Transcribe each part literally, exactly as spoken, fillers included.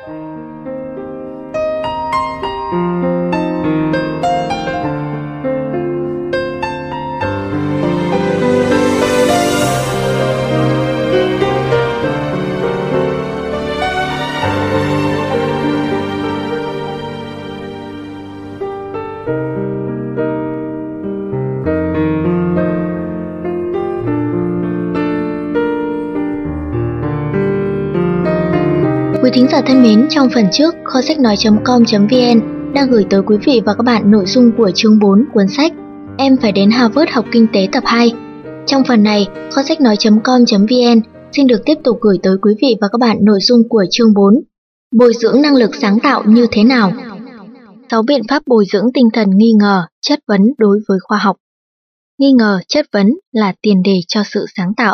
Quý thính giả thân mến, trong phần trước, kho sách nói chấm com chấm vn đang gửi tới quý vị và các bạn nội dung của chương bốn cuốn sách Em phải đến Harvard học kinh tế tập hai. Trong phần này, kho sách nói chấm com chấm vn xin được tiếp tục gửi tới quý vị và các bạn nội dung của chương bốn Bồi dưỡng năng lực sáng tạo như thế nào? sáu biện pháp bồi dưỡng tinh thần nghi ngờ, chất vấn đối với khoa học. Nghi ngờ, chất vấn là tiền đề cho sự sáng tạo.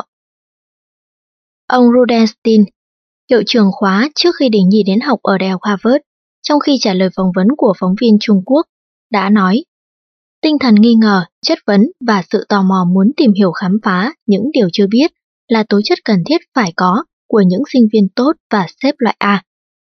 Ông Rudenstine, hiệu trưởng khóa trước khi Đình Nhi đến học ở Đại học Harvard, trong khi trả lời phỏng vấn của phóng viên Trung Quốc, đã nói: tinh thần nghi ngờ, chất vấn và sự tò mò muốn tìm hiểu khám phá những điều chưa biết là tố chất cần thiết phải có của những sinh viên tốt và xếp loại A.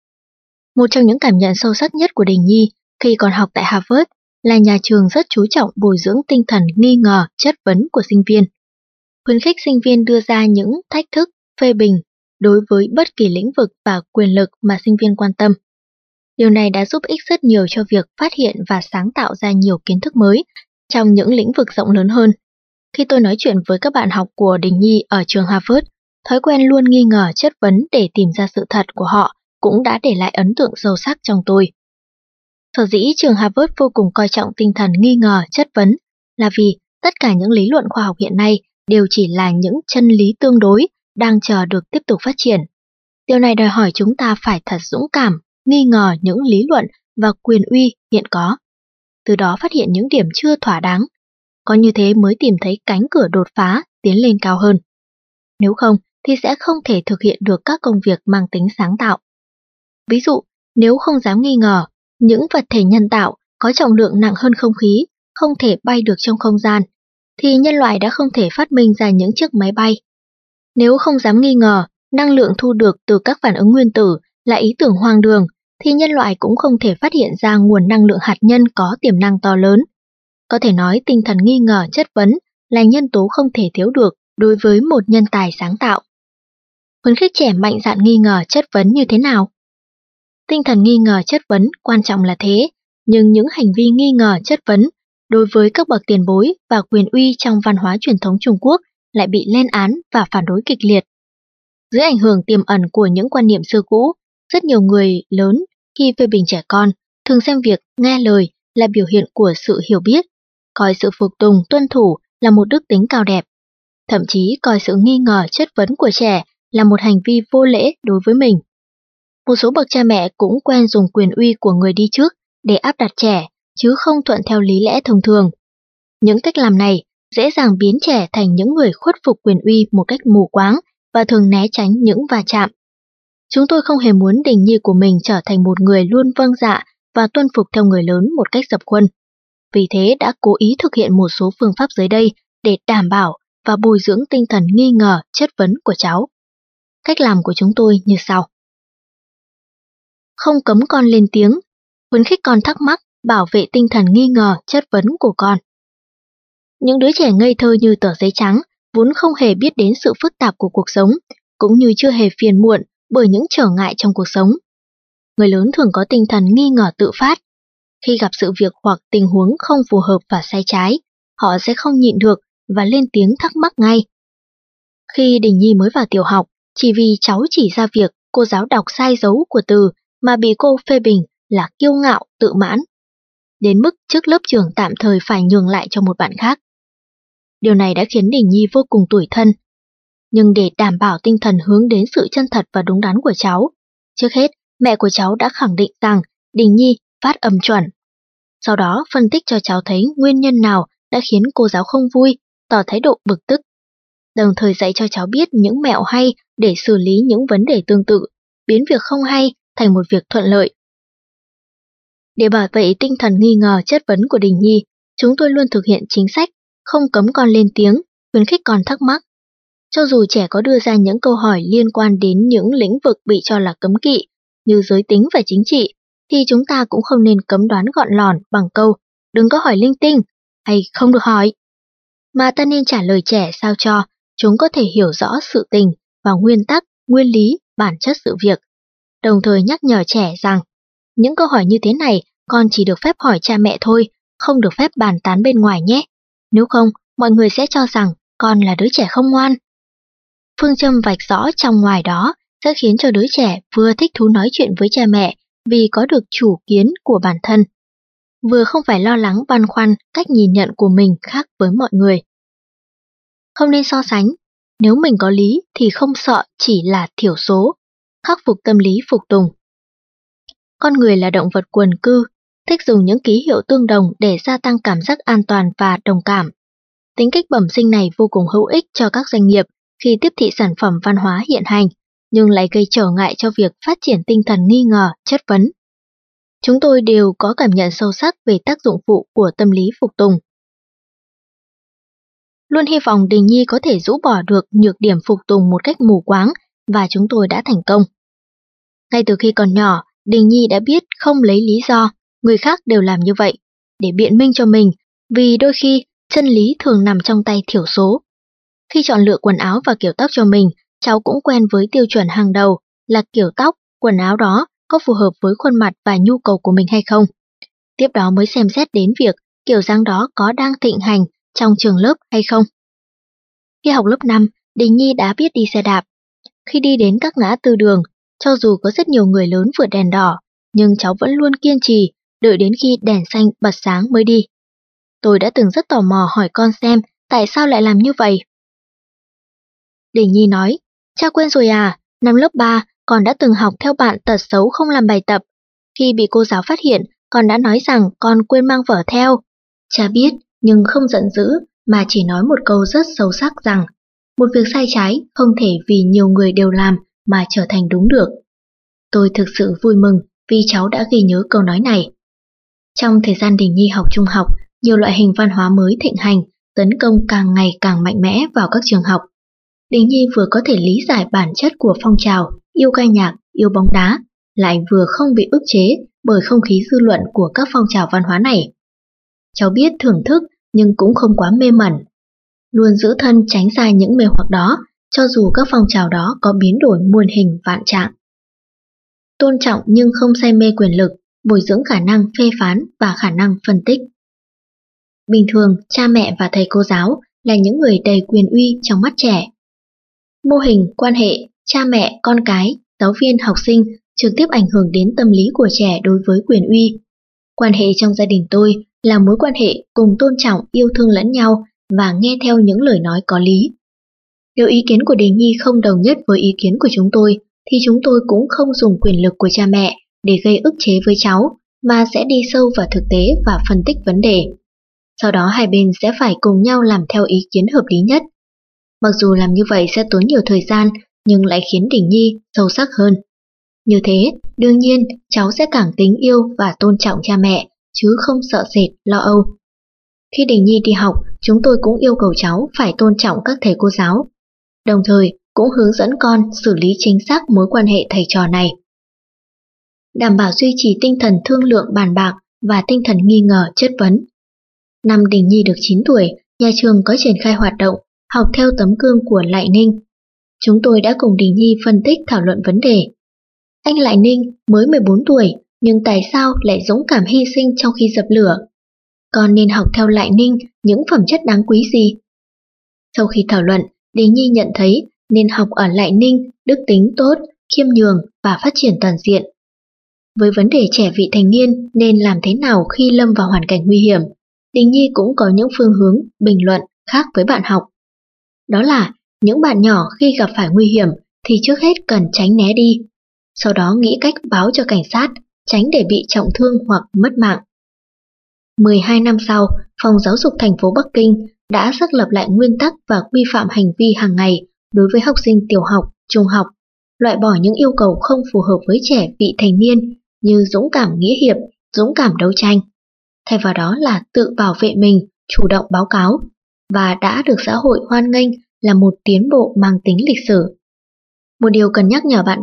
Một trong những cảm nhận sâu sắc nhất của Đình Nhi khi còn học tại Harvard là nhà trường rất chú trọng bồi dưỡng tinh thần nghi ngờ, chất vấn của sinh viên. Khuyến khích sinh viên đưa ra những thách thức, phê bình đối với bất kỳ lĩnh vực và quyền lực mà sinh viên quan tâm. Điều này đã giúp ích rất nhiều cho việc phát hiện và sáng tạo ra nhiều kiến thức mới trong những lĩnh vực rộng lớn hơn. Khi tôi nói chuyện với các bạn học của Đình Nhi ở trường Harvard, thói quen luôn nghi ngờ, chất vấn để tìm ra sự thật của họ cũng đã để lại ấn tượng sâu sắc trong tôi. Sở dĩ trường Harvard vô cùng coi trọng tinh thần nghi ngờ, chất vấn là vì tất cả những lý luận khoa học hiện nay đều chỉ là những chân lý tương đối đang chờ được tiếp tục phát triển. Điều này đòi hỏi chúng ta phải thật dũng cảm, nghi ngờ những lý luận và quyền uy hiện có, từ đó phát hiện những điểm chưa thỏa đáng. Có như thế mới tìm thấy cánh cửa đột phá, tiến lên cao hơn. Nếu không thì sẽ không thể thực hiện được các công việc mang tính sáng tạo. Ví dụ, nếu không dám nghi ngờ, những vật thể nhân tạo có trọng lượng nặng hơn không khí, không thể bay được trong không gian, thì nhân loại đã không thể phát minh ra những chiếc máy bay. Nếu không dám nghi ngờ, năng lượng thu được từ các phản ứng nguyên tử là ý tưởng hoang đường, thì nhân loại cũng không thể phát hiện ra nguồn năng lượng hạt nhân có tiềm năng to lớn. Có thể nói tinh thần nghi ngờ, chất vấn là nhân tố không thể thiếu được đối với một nhân tài sáng tạo. Khuyến khích trẻ mạnh dạn nghi ngờ, chất vấn như thế nào? Tinh thần nghi ngờ, chất vấn quan trọng là thế, nhưng những hành vi nghi ngờ, chất vấn đối với các bậc tiền bối và quyền uy trong văn hóa truyền thống Trung Quốc lại bị lên án và phản đối kịch liệt. Dưới ảnh hưởng tiềm ẩn của những quan niệm xưa cũ, rất nhiều người lớn khi phê bình trẻ con thường xem việc nghe lời là biểu hiện của sự hiểu biết, coi sự phục tùng, tuân thủ là một đức tính cao đẹp, thậm chí coi sự nghi ngờ, chất vấn của trẻ là một hành vi vô lễ đối với mình. Một số bậc cha mẹ cũng quen dùng quyền uy của người đi trước để áp đặt trẻ, chứ không thuận theo lý lẽ thông thường. Những cách làm này dễ dàng biến trẻ thành những người khuất phục quyền uy một cách mù quáng và thường né tránh những va chạm. Chúng tôi không hề muốn Đình Nhi của mình trở thành một người luôn vâng dạ và tuân phục theo người lớn một cách dập khuân. Vì thế đã cố ý thực hiện một số phương pháp dưới đây để đảm bảo và bồi dưỡng tinh thần nghi ngờ, chất vấn của cháu. Cách làm của chúng tôi như sau. Không cấm con lên tiếng, khuyến khích con thắc mắc, bảo vệ tinh thần nghi ngờ, chất vấn của con. Những đứa trẻ ngây thơ như tờ giấy trắng vốn không hề biết đến sự phức tạp của cuộc sống, cũng như chưa hề phiền muộn bởi những trở ngại trong cuộc sống. Người lớn thường có tinh thần nghi ngờ tự phát. Khi gặp sự việc hoặc tình huống không phù hợp và sai trái, họ sẽ không nhịn được và lên tiếng thắc mắc ngay. Khi Đình Nhi mới vào tiểu học, chỉ vì cháu chỉ ra việc cô giáo đọc sai dấu của từ mà bị cô phê bình là kiêu ngạo, tự mãn, đến mức trước lớp trưởng tạm thời phải nhường lại cho một bạn khác. Điều này đã khiến Đình Nhi vô cùng tủi thân. Nhưng để đảm bảo tinh thần hướng đến sự chân thật và đúng đắn của cháu, trước hết, mẹ của cháu đã khẳng định rằng Đình Nhi phát âm chuẩn. Sau đó phân tích cho cháu thấy nguyên nhân nào đã khiến cô giáo không vui, tỏ thái độ bực tức. Đồng thời dạy cho cháu biết những mẹo hay để xử lý những vấn đề tương tự, biến việc không hay thành một việc thuận lợi. Để bảo vệ tinh thần nghi ngờ, chất vấn của Đình Nhi, chúng tôi luôn thực hiện chính sách không cấm con lên tiếng, khuyến khích con thắc mắc. Cho dù trẻ có đưa ra những câu hỏi liên quan đến những lĩnh vực bị cho là cấm kỵ, như giới tính và chính trị, thì chúng ta cũng không nên cấm đoán gọn lòn bằng câu đừng có hỏi linh tinh hay không được hỏi. Mà ta nên trả lời trẻ sao cho chúng có thể hiểu rõ sự tình và nguyên tắc, nguyên lý, bản chất sự việc. Đồng thời nhắc nhở trẻ rằng những câu hỏi như thế này con chỉ được phép hỏi cha mẹ thôi, không được phép bàn tán bên ngoài nhé. Nếu không, mọi người sẽ cho rằng con là đứa trẻ không ngoan. Phương châm vạch rõ trong ngoài đó sẽ khiến cho đứa trẻ vừa thích thú nói chuyện với cha mẹ vì có được chủ kiến của bản thân, vừa không phải lo lắng băn khoăn cách nhìn nhận của mình khác với mọi người. Không nên so sánh, nếu mình có lý thì không sợ chỉ là thiểu số, khắc phục tâm lý phục tùng. Con người là động vật quần cư, thích dùng những ký hiệu tương đồng để gia tăng cảm giác an toàn và đồng cảm. Tính cách bẩm sinh này vô cùng hữu ích cho các doanh nghiệp khi tiếp thị sản phẩm văn hóa hiện hành, nhưng lại gây trở ngại cho việc phát triển tinh thần nghi ngờ, chất vấn. Chúng tôi đều có cảm nhận sâu sắc về tác dụng phụ của tâm lý phục tùng. Luôn hy vọng Đình Nhi có thể rũ bỏ được nhược điểm phục tùng một cách mù quáng, và chúng tôi đã thành công. Ngay từ khi còn nhỏ, Đình Nhi đã biết không lấy lý do người khác đều làm như vậy để biện minh cho mình, vì đôi khi chân lý thường nằm trong tay thiểu số. Khi chọn lựa quần áo và kiểu tóc cho mình, cháu cũng quen với tiêu chuẩn hàng đầu là kiểu tóc, quần áo đó có phù hợp với khuôn mặt và nhu cầu của mình hay không. Tiếp đó mới xem xét đến việc kiểu dáng đó có đang thịnh hành trong trường lớp hay không. Khi học lớp năm, Đình Nhi đã biết đi xe đạp. Khi đi đến các ngã tư đường, cho dù có rất nhiều người lớn vượt đèn đỏ, nhưng cháu vẫn luôn kiên trì, đợi đến khi đèn xanh bật sáng mới đi. Tôi đã từng rất tò mò hỏi con xem tại sao lại làm như vậy. Đình Nhi nói, cha quên rồi à, năm lớp ba, con đã từng học theo bạn tật xấu không làm bài tập. Khi bị cô giáo phát hiện, con đã nói rằng con quên mang vở theo. Cha biết, nhưng không giận dữ, mà chỉ nói một câu rất sâu sắc rằng một việc sai trái không thể vì nhiều người đều làm mà trở thành đúng được. Tôi thực sự vui mừng vì cháu đã ghi nhớ câu nói này. Trong thời gian Đình Nhi học trung học, nhiều loại hình văn hóa mới thịnh hành, tấn công càng ngày càng mạnh mẽ vào các trường học. Đình Nhi vừa có thể lý giải bản chất của phong trào, yêu ca nhạc, yêu bóng đá, lại vừa không bị ức chế bởi không khí dư luận của các phong trào văn hóa này. Cháu biết thưởng thức nhưng cũng không quá mê mẩn, luôn giữ thân tránh xa những mê hoặc đó, cho dù các phong trào đó có biến đổi muôn hình vạn trạng. Tôn trọng nhưng không say mê quyền lực, bồi dưỡng khả năng phê phán và khả năng phân tích. Bình thường, cha mẹ và thầy cô giáo là những người đầy quyền uy trong mắt trẻ. Mô hình, quan hệ, cha mẹ, con cái, giáo viên, học sinh trực tiếp ảnh hưởng đến tâm lý của trẻ đối với quyền uy. Quan hệ trong gia đình tôi là mối quan hệ cùng tôn trọng, yêu thương lẫn nhau và nghe theo những lời nói có lý. Nếu ý kiến của Đình Nhi không đồng nhất với ý kiến của chúng tôi, thì chúng tôi cũng không dùng quyền lực của cha mẹ để gây ức chế với cháu, mà sẽ đi sâu vào thực tế và phân tích vấn đề. Sau đó hai bên sẽ phải cùng nhau làm theo ý kiến hợp lý nhất. Mặc dù làm như vậy sẽ tốn nhiều thời gian, nhưng lại khiến Đình Nhi sâu sắc hơn. Như thế, đương nhiên, cháu sẽ càng kính yêu và tôn trọng cha mẹ, chứ không sợ sệt, lo âu. Khi Đình Nhi đi học, chúng tôi cũng yêu cầu cháu phải tôn trọng các thầy cô giáo. Đồng thời, cũng hướng dẫn con xử lý chính xác mối quan hệ thầy trò này. Đảm bảo duy trì tinh thần thương lượng bàn bạc và tinh thần nghi ngờ chất vấn. Năm Đình Nhi được chín tuổi, nhà trường có triển khai hoạt động học theo tấm gương của Lại Ninh. Chúng tôi đã cùng Đình Nhi phân tích thảo luận vấn đề. Anh Lại Ninh mới mười bốn tuổi, nhưng tại sao lại dũng cảm hy sinh trong khi dập lửa? Con nên học theo Lại Ninh những phẩm chất đáng quý gì? Sau khi thảo luận, Đình Nhi nhận thấy nên học ở Lại Ninh đức tính tốt, khiêm nhường và phát triển toàn diện. Với vấn đề trẻ vị thành niên nên làm thế nào khi lâm vào hoàn cảnh nguy hiểm, Đình Nhi cũng có những phương hướng, bình luận khác với bạn học. Đó là những bạn nhỏ khi gặp phải nguy hiểm thì trước hết cần tránh né đi, sau đó nghĩ cách báo cho cảnh sát, tránh để bị trọng thương hoặc mất mạng. mười hai năm sau, Phòng Giáo dục thành phố Bắc Kinh đã xác lập lại nguyên tắc và quy phạm hành vi hàng ngày đối với học sinh tiểu học, trung học, loại bỏ những yêu cầu không phù hợp với trẻ vị thành niên như dũng cảm nghĩa hiệp, dũng cảm đấu tranh. Thay vào đó là tự bảo vệ mình, chủ động báo cáo, và đã được xã hội hoan nghênh là một tiến bộ mang tính lịch sử. Một điều cần nhắc nhở bạn đọc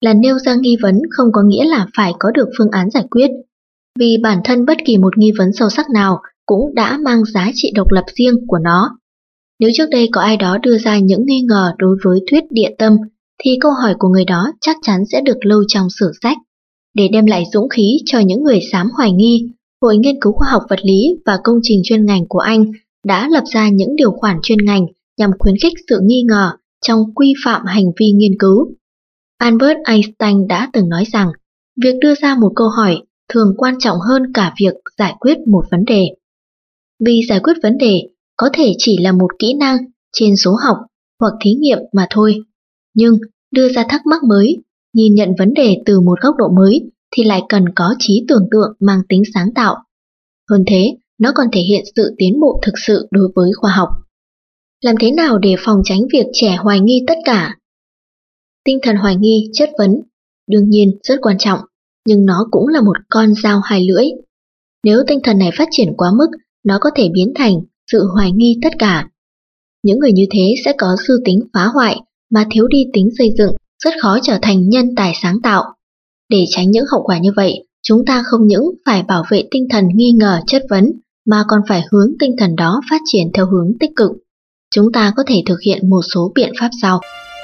là nêu ra nghi vấn không có nghĩa là phải có được phương án giải quyết, vì bản thân bất kỳ một nghi vấn sâu sắc nào cũng đã mang giá trị độc lập riêng của nó. Nếu trước đây có ai đó đưa ra những nghi ngờ đối với thuyết địa tâm, thì câu hỏi của người đó chắc chắn sẽ được lưu trong sử sách. Để đem lại dũng khí cho những người dám hoài nghi, Hội Nghiên cứu Khoa học Vật lý và Công trình chuyên ngành của Anh đã lập ra những điều khoản chuyên ngành nhằm khuyến khích sự nghi ngờ trong quy phạm hành vi nghiên cứu. Albert Einstein đã từng nói rằng, việc đưa ra một câu hỏi thường quan trọng hơn cả việc giải quyết một vấn đề. Vì giải quyết vấn đề có thể chỉ là một kỹ năng trên số học hoặc thí nghiệm mà thôi. Nhưng đưa ra thắc mắc mới, nhìn nhận vấn đề từ một góc độ mới thì lại cần có trí tưởng tượng mang tính sáng tạo. Hơn thế, nó còn thể hiện sự tiến bộ thực sự đối với khoa học. Làm thế nào để phòng tránh việc trẻ hoài nghi tất cả? Tinh thần hoài nghi, chất vấn, đương nhiên rất quan trọng, nhưng nó cũng là một con dao hai lưỡi. Nếu tinh thần này phát triển quá mức, nó có thể biến thành sự hoài nghi tất cả. Những người như thế sẽ có sư tính phá hoại mà thiếu đi tính xây dựng, rất khó trở thành nhân tài sáng tạo. Để tránh những hậu quả như vậy, chúng ta không những phải bảo vệ tinh thần nghi ngờ chất vấn, mà còn phải hướng tinh thần đó phát triển theo hướng tích cực. Chúng ta có thể thực hiện một số biện pháp sau.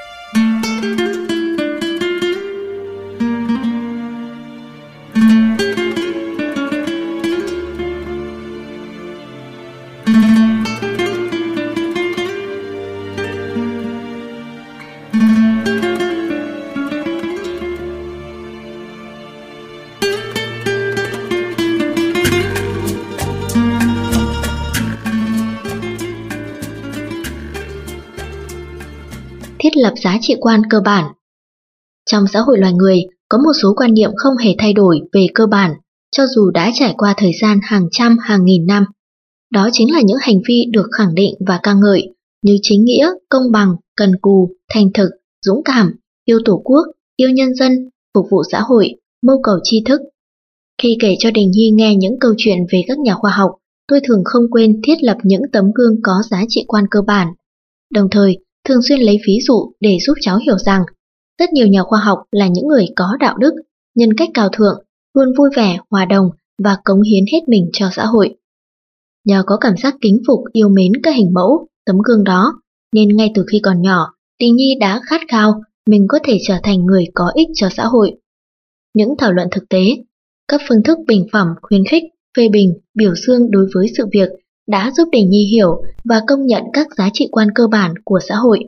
Thiết lập giá trị quan cơ bản. Trong xã hội loài người, có một số quan niệm không hề thay đổi về cơ bản, cho dù đã trải qua thời gian hàng trăm hàng nghìn năm. Đó chính là những hành vi được khẳng định và ca ngợi, như chính nghĩa, công bằng, cần cù, thành thực, dũng cảm, yêu tổ quốc, yêu nhân dân, phục vụ xã hội, mưu cầu tri thức. Khi kể cho Đình Nhi nghe những câu chuyện về các nhà khoa học, tôi thường không quên thiết lập những tấm gương có giá trị quan cơ bản. Đồng thời, thường xuyên lấy ví dụ để giúp cháu hiểu rằng rất nhiều nhà khoa học là những người có đạo đức, nhân cách cao thượng, luôn vui vẻ, hòa đồng và cống hiến hết mình cho xã hội. Nhờ có cảm giác kính phục yêu mến các hình mẫu, tấm gương đó, nên ngay từ khi còn nhỏ, Đình Nhi đã khát khao mình có thể trở thành người có ích cho xã hội. Những thảo luận thực tế, các phương thức bình phẩm, khuyến khích, phê bình, biểu dương đối với sự việc đã giúp Đình Nhi hiểu và công nhận các giá trị quan cơ bản của xã hội.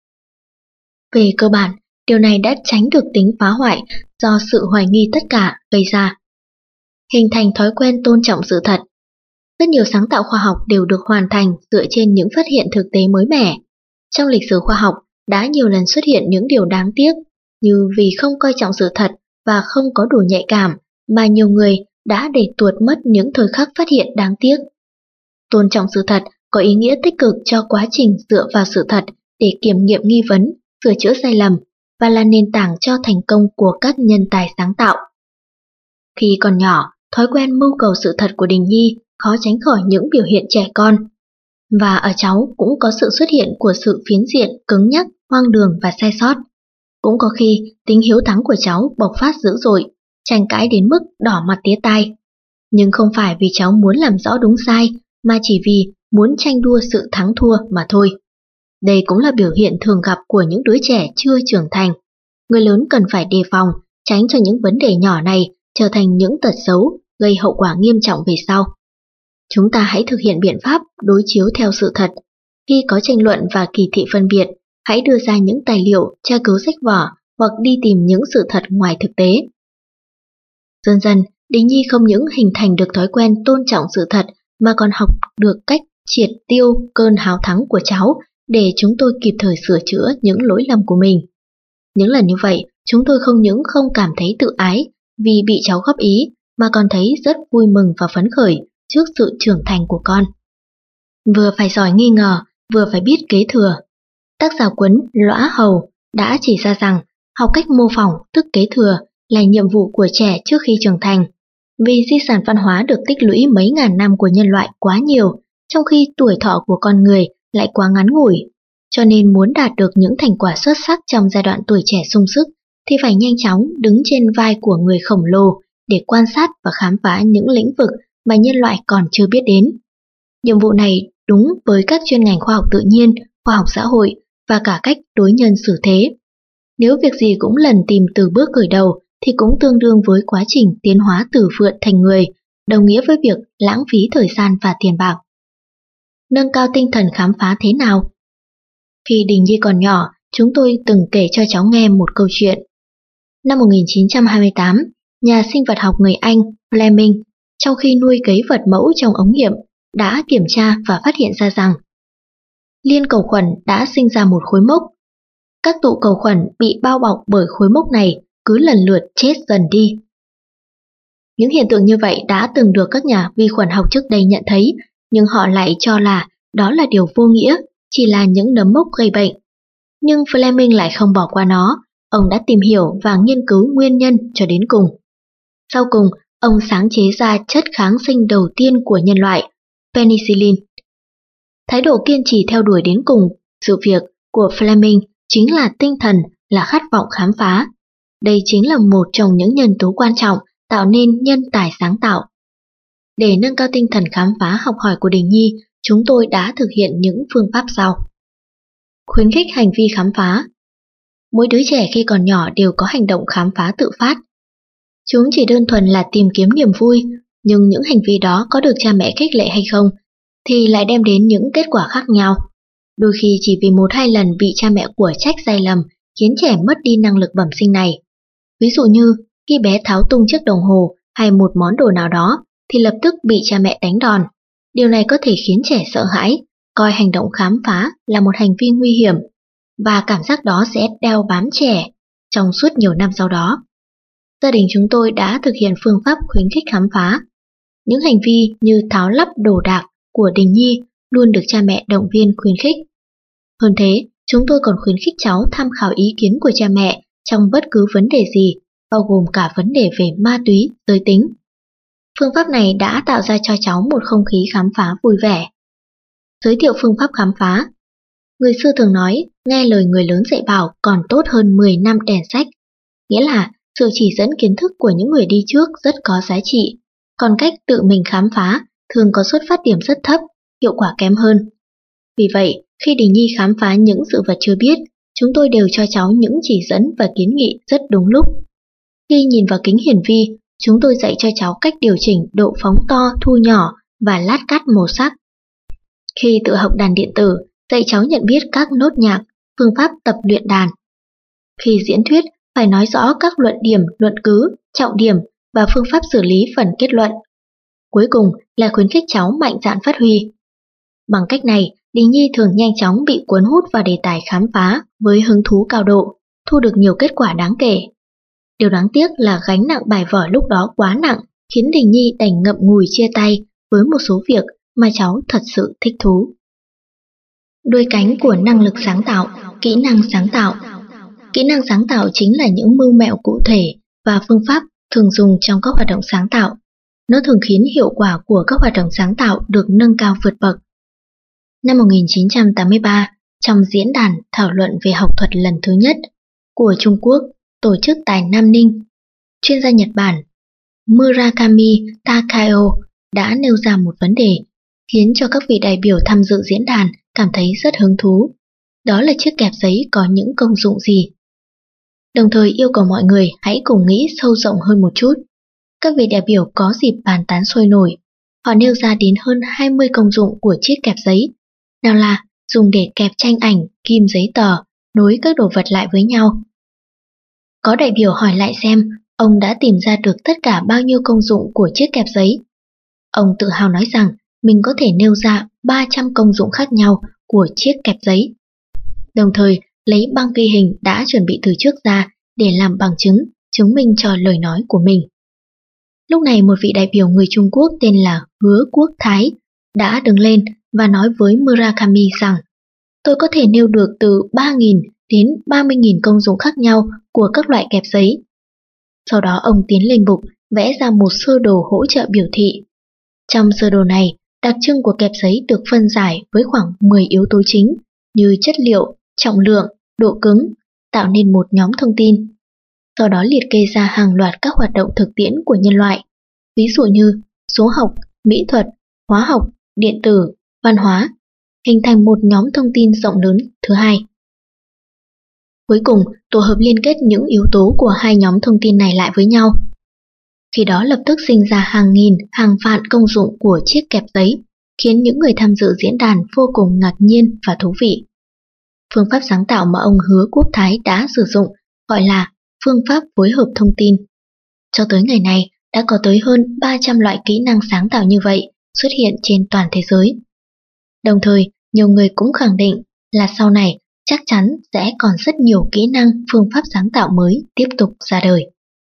Về cơ bản, điều này đã tránh được tính phá hoại do sự hoài nghi tất cả gây ra. Hình thành thói quen tôn trọng sự thật. Rất nhiều sáng tạo khoa học đều được hoàn thành dựa trên những phát hiện thực tế mới mẻ. Trong lịch sử khoa học đã nhiều lần xuất hiện những điều đáng tiếc, như vì không coi trọng sự thật và không có đủ nhạy cảm mà nhiều người đã để tuột mất những thời khắc phát hiện đáng tiếc. Tôn trọng sự thật có ý nghĩa tích cực cho quá trình dựa vào sự thật để kiểm nghiệm nghi vấn, sửa chữa sai lầm và là nền tảng cho thành công của các nhân tài sáng tạo. Khi còn nhỏ, thói quen mưu cầu sự thật của Đình Nhi khó tránh khỏi những biểu hiện trẻ con. Và ở cháu cũng có sự xuất hiện của sự phiến diện, cứng nhắc, hoang đường và sai sót. Cũng có khi tính hiếu thắng của cháu bộc phát dữ dội, tranh cãi đến mức đỏ mặt tía tai. Nhưng không phải vì cháu muốn làm rõ đúng sai, mà chỉ vì muốn tranh đua sự thắng thua mà thôi. Đây cũng là biểu hiện thường gặp của những đứa trẻ chưa trưởng thành. Người lớn cần phải đề phòng, tránh cho những vấn đề nhỏ này trở thành những tật xấu, gây hậu quả nghiêm trọng về sau. Chúng ta hãy thực hiện biện pháp đối chiếu theo sự thật. Khi có tranh luận và kỳ thị phân biệt, hãy đưa ra những tài liệu, tra cứu sách vở hoặc đi tìm những sự thật ngoài thực tế. Dần dần, Đình Nhi không những hình thành được thói quen tôn trọng sự thật mà còn học được cách triệt tiêu cơn háo thắng của cháu để chúng tôi kịp thời sửa chữa những lỗi lầm của mình. Những lần như vậy, chúng tôi không những không cảm thấy tự ái vì bị cháu góp ý mà còn thấy rất vui mừng và phấn khởi trước sự trưởng thành của con. Vừa phải giỏi nghi ngờ, vừa phải biết kế thừa. Tác giả cuốn Lõa Hầu đã chỉ ra rằng học cách mô phỏng tức kế thừa là nhiệm vụ của trẻ trước khi trưởng thành. Vì di sản văn hóa được tích lũy mấy ngàn năm của nhân loại quá nhiều, trong khi tuổi thọ của con người lại quá ngắn ngủi. Cho nên muốn đạt được những thành quả xuất sắc trong giai đoạn tuổi trẻ sung sức thì phải nhanh chóng đứng trên vai của người khổng lồ để quan sát và khám phá những lĩnh vực mà nhân loại còn chưa biết đến. Nhiệm vụ này đúng với các chuyên ngành khoa học tự nhiên, khoa học xã hội và cả cách đối nhân xử thế. Nếu việc gì cũng lần tìm từ bước khởi đầu thì cũng tương đương với quá trình tiến hóa từ vượn thành người, đồng nghĩa với việc lãng phí thời gian và tiền bạc. Nâng cao tinh thần khám phá thế nào? Khi Đình Nhi còn nhỏ, chúng tôi từng kể cho cháu nghe một câu chuyện. Năm một nghìn chín trăm hai mươi tám, nhà sinh vật học người Anh Fleming, trong khi nuôi cấy vật mẫu trong ống nghiệm, đã kiểm tra và phát hiện ra rằng liên cầu khuẩn đã sinh ra một khối mốc. Các tụ cầu khuẩn bị bao bọc bởi khối mốc này cứ lần lượt chết dần đi. Những hiện tượng như vậy đã từng được các nhà vi khuẩn học trước đây nhận thấy, nhưng họ lại cho là đó là điều vô nghĩa, chỉ là những nấm mốc gây bệnh. Nhưng Fleming lại không bỏ qua nó, ông đã tìm hiểu và nghiên cứu nguyên nhân cho đến cùng. Sau cùng, ông sáng chế ra chất kháng sinh đầu tiên của nhân loại, penicillin. Thái độ kiên trì theo đuổi đến cùng sự việc của Fleming chính là tinh thần, là khát vọng khám phá. Đây chính là một trong những nhân tố quan trọng tạo nên nhân tài sáng tạo. Để nâng cao tinh thần khám phá học hỏi của Đình Nhi, chúng tôi đã thực hiện những phương pháp sau. Khuyến khích hành vi khám phá. Mỗi đứa trẻ khi còn nhỏ đều có hành động khám phá tự phát. Chúng chỉ đơn thuần là tìm kiếm niềm vui, nhưng những hành vi đó có được cha mẹ khích lệ hay không, thì lại đem đến những kết quả khác nhau. Đôi khi chỉ vì một hai lần bị cha mẹ của trách sai lầm khiến trẻ mất đi năng lực bẩm sinh này. Ví dụ như khi bé tháo tung chiếc đồng hồ hay một món đồ nào đó thì lập tức bị cha mẹ đánh đòn. Điều này có thể khiến trẻ sợ hãi, coi hành động khám phá là một hành vi nguy hiểm, và cảm giác đó sẽ đeo bám trẻ trong suốt nhiều năm sau đó. Gia đình chúng tôi đã thực hiện phương pháp khuyến khích khám phá. Những hành vi như tháo lắp đồ đạc của Đình Nhi luôn được cha mẹ động viên khuyến khích. Hơn thế, chúng tôi còn khuyến khích cháu tham khảo ý kiến của cha mẹ trong bất cứ vấn đề gì, bao gồm cả vấn đề về ma túy, giới tính. Phương pháp này đã tạo ra cho cháu một không khí khám phá vui vẻ. Giới thiệu phương pháp khám phá. Người xưa thường nói, nghe lời người lớn dạy bảo còn tốt hơn mười năm đèn sách. Nghĩa là sự chỉ dẫn kiến thức của những người đi trước rất có giá trị, còn cách tự mình khám phá thường có xuất phát điểm rất thấp, hiệu quả kém hơn. Vì vậy, khi Đình Nhi khám phá những sự vật chưa biết, chúng tôi đều cho cháu những chỉ dẫn và kiến nghị rất đúng lúc. Khi nhìn vào kính hiển vi, chúng tôi dạy cho cháu cách điều chỉnh độ phóng to, thu nhỏ và lát cắt màu sắc. Khi tự học đàn điện tử, dạy cháu nhận biết các nốt nhạc, phương pháp tập luyện đàn. Khi diễn thuyết, phải nói rõ các luận điểm, luận cứ, trọng điểm và phương pháp xử lý phần kết luận. Cuối cùng là khuyến khích cháu mạnh dạn phát huy. Bằng cách này, Đình Nhi thường nhanh chóng bị cuốn hút vào đề tài khám phá với hứng thú cao độ, thu được nhiều kết quả đáng kể. Điều đáng tiếc là gánh nặng bài vở lúc đó quá nặng, khiến Đình Nhi đành ngậm ngùi chia tay với một số việc mà cháu thật sự thích thú. Đuôi cánh của năng lực sáng tạo, kỹ năng sáng tạo. Kỹ năng sáng tạo chính là những mưu mẹo cụ thể và phương pháp thường dùng trong các hoạt động sáng tạo. Nó thường khiến hiệu quả của các hoạt động sáng tạo được nâng cao vượt bậc. Năm một nghìn chín trăm tám mươi ba, trong diễn đàn thảo luận về học thuật lần thứ nhất của Trung Quốc, tổ chức tại Nam Ninh, chuyên gia Nhật Bản Murakami Takao đã nêu ra một vấn đề khiến cho các vị đại biểu tham dự diễn đàn cảm thấy rất hứng thú. Đó là chiếc kẹp giấy có những công dụng gì? Đồng thời yêu cầu mọi người hãy cùng nghĩ sâu rộng hơn một chút. Các vị đại biểu có dịp bàn tán sôi nổi. Họ nêu ra đến hơn hai mươi công dụng của chiếc kẹp giấy. Nào là dùng để kẹp tranh ảnh, kim giấy tờ, nối các đồ vật lại với nhau. Có đại biểu hỏi lại xem ông đã tìm ra được tất cả bao nhiêu công dụng của chiếc kẹp giấy. Ông tự hào nói rằng mình có thể nêu ra ba trăm công dụng khác nhau của chiếc kẹp giấy. Đồng thời lấy băng ghi hình đã chuẩn bị từ trước ra để làm bằng chứng, chứng minh cho lời nói của mình. Lúc này một vị đại biểu người Trung Quốc tên là Hứa Quốc Thái đã đứng lên và nói với Murakami rằng tôi có thể nêu được từ ba nghìn đến ba mươi nghìn công dụng khác nhau của các loại kẹp giấy. Sau đó ông tiến lên bục vẽ ra một sơ đồ hỗ trợ biểu thị. Trong sơ đồ này, đặc trưng của kẹp giấy được phân giải với khoảng mười yếu tố chính như chất liệu, trọng lượng, độ cứng, tạo nên một nhóm thông tin. sau đó liệt kê ra hàng loạt các hoạt động thực tiễn của nhân loại, ví dụ như số học, mỹ thuật, hóa học, điện tử, văn hóa, hình thành một nhóm thông tin rộng lớn thứ hai. Cuối cùng, tổ hợp liên kết những yếu tố của hai nhóm thông tin này lại với nhau. Khi đó lập tức sinh ra hàng nghìn, hàng vạn công dụng của chiếc kẹp giấy, khiến những người tham dự diễn đàn vô cùng ngạc nhiên và thú vị. Phương pháp sáng tạo mà ông Hứa Quốc Thái đã sử dụng gọi là phương pháp phối hợp thông tin. Cho tới ngày này, đã có tới hơn ba trăm loại kỹ năng sáng tạo như vậy xuất hiện trên toàn thế giới. Đồng thời, nhiều người cũng khẳng định là sau này chắc chắn sẽ còn rất nhiều kỹ năng phương pháp sáng tạo mới tiếp tục ra đời.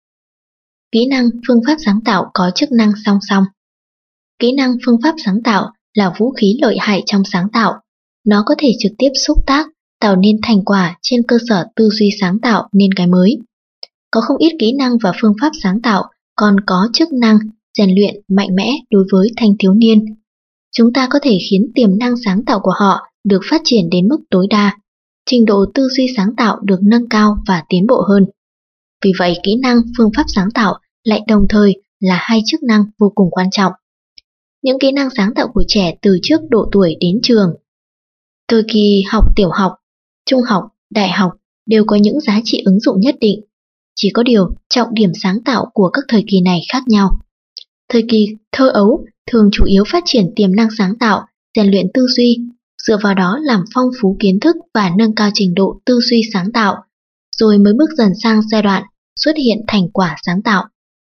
Kỹ năng phương pháp sáng tạo có chức năng song song. Kỹ năng phương pháp sáng tạo là vũ khí lợi hại trong sáng tạo. Nó có thể trực tiếp xúc tác, tạo nên thành quả trên cơ sở tư duy sáng tạo nên cái mới. Có không ít kỹ năng và phương pháp sáng tạo còn có chức năng rèn luyện mạnh mẽ đối với thanh thiếu niên. Chúng ta có thể khiến tiềm năng sáng tạo của họ được phát triển đến mức tối đa, trình độ tư duy sáng tạo được nâng cao và tiến bộ hơn. Vì vậy, kỹ năng phương pháp sáng tạo lại đồng thời là hai chức năng vô cùng quan trọng. Những kỹ năng sáng tạo của trẻ từ trước độ tuổi đến trường, thời kỳ học tiểu học, trung học, đại học đều có những giá trị ứng dụng nhất định. Chỉ có điều, trọng điểm sáng tạo của các thời kỳ này khác nhau. Thời kỳ thơ ấu thường chủ yếu phát triển tiềm năng sáng tạo, rèn luyện tư duy, dựa vào đó làm phong phú kiến thức và nâng cao trình độ tư duy sáng tạo, rồi mới bước dần sang giai đoạn xuất hiện thành quả sáng tạo.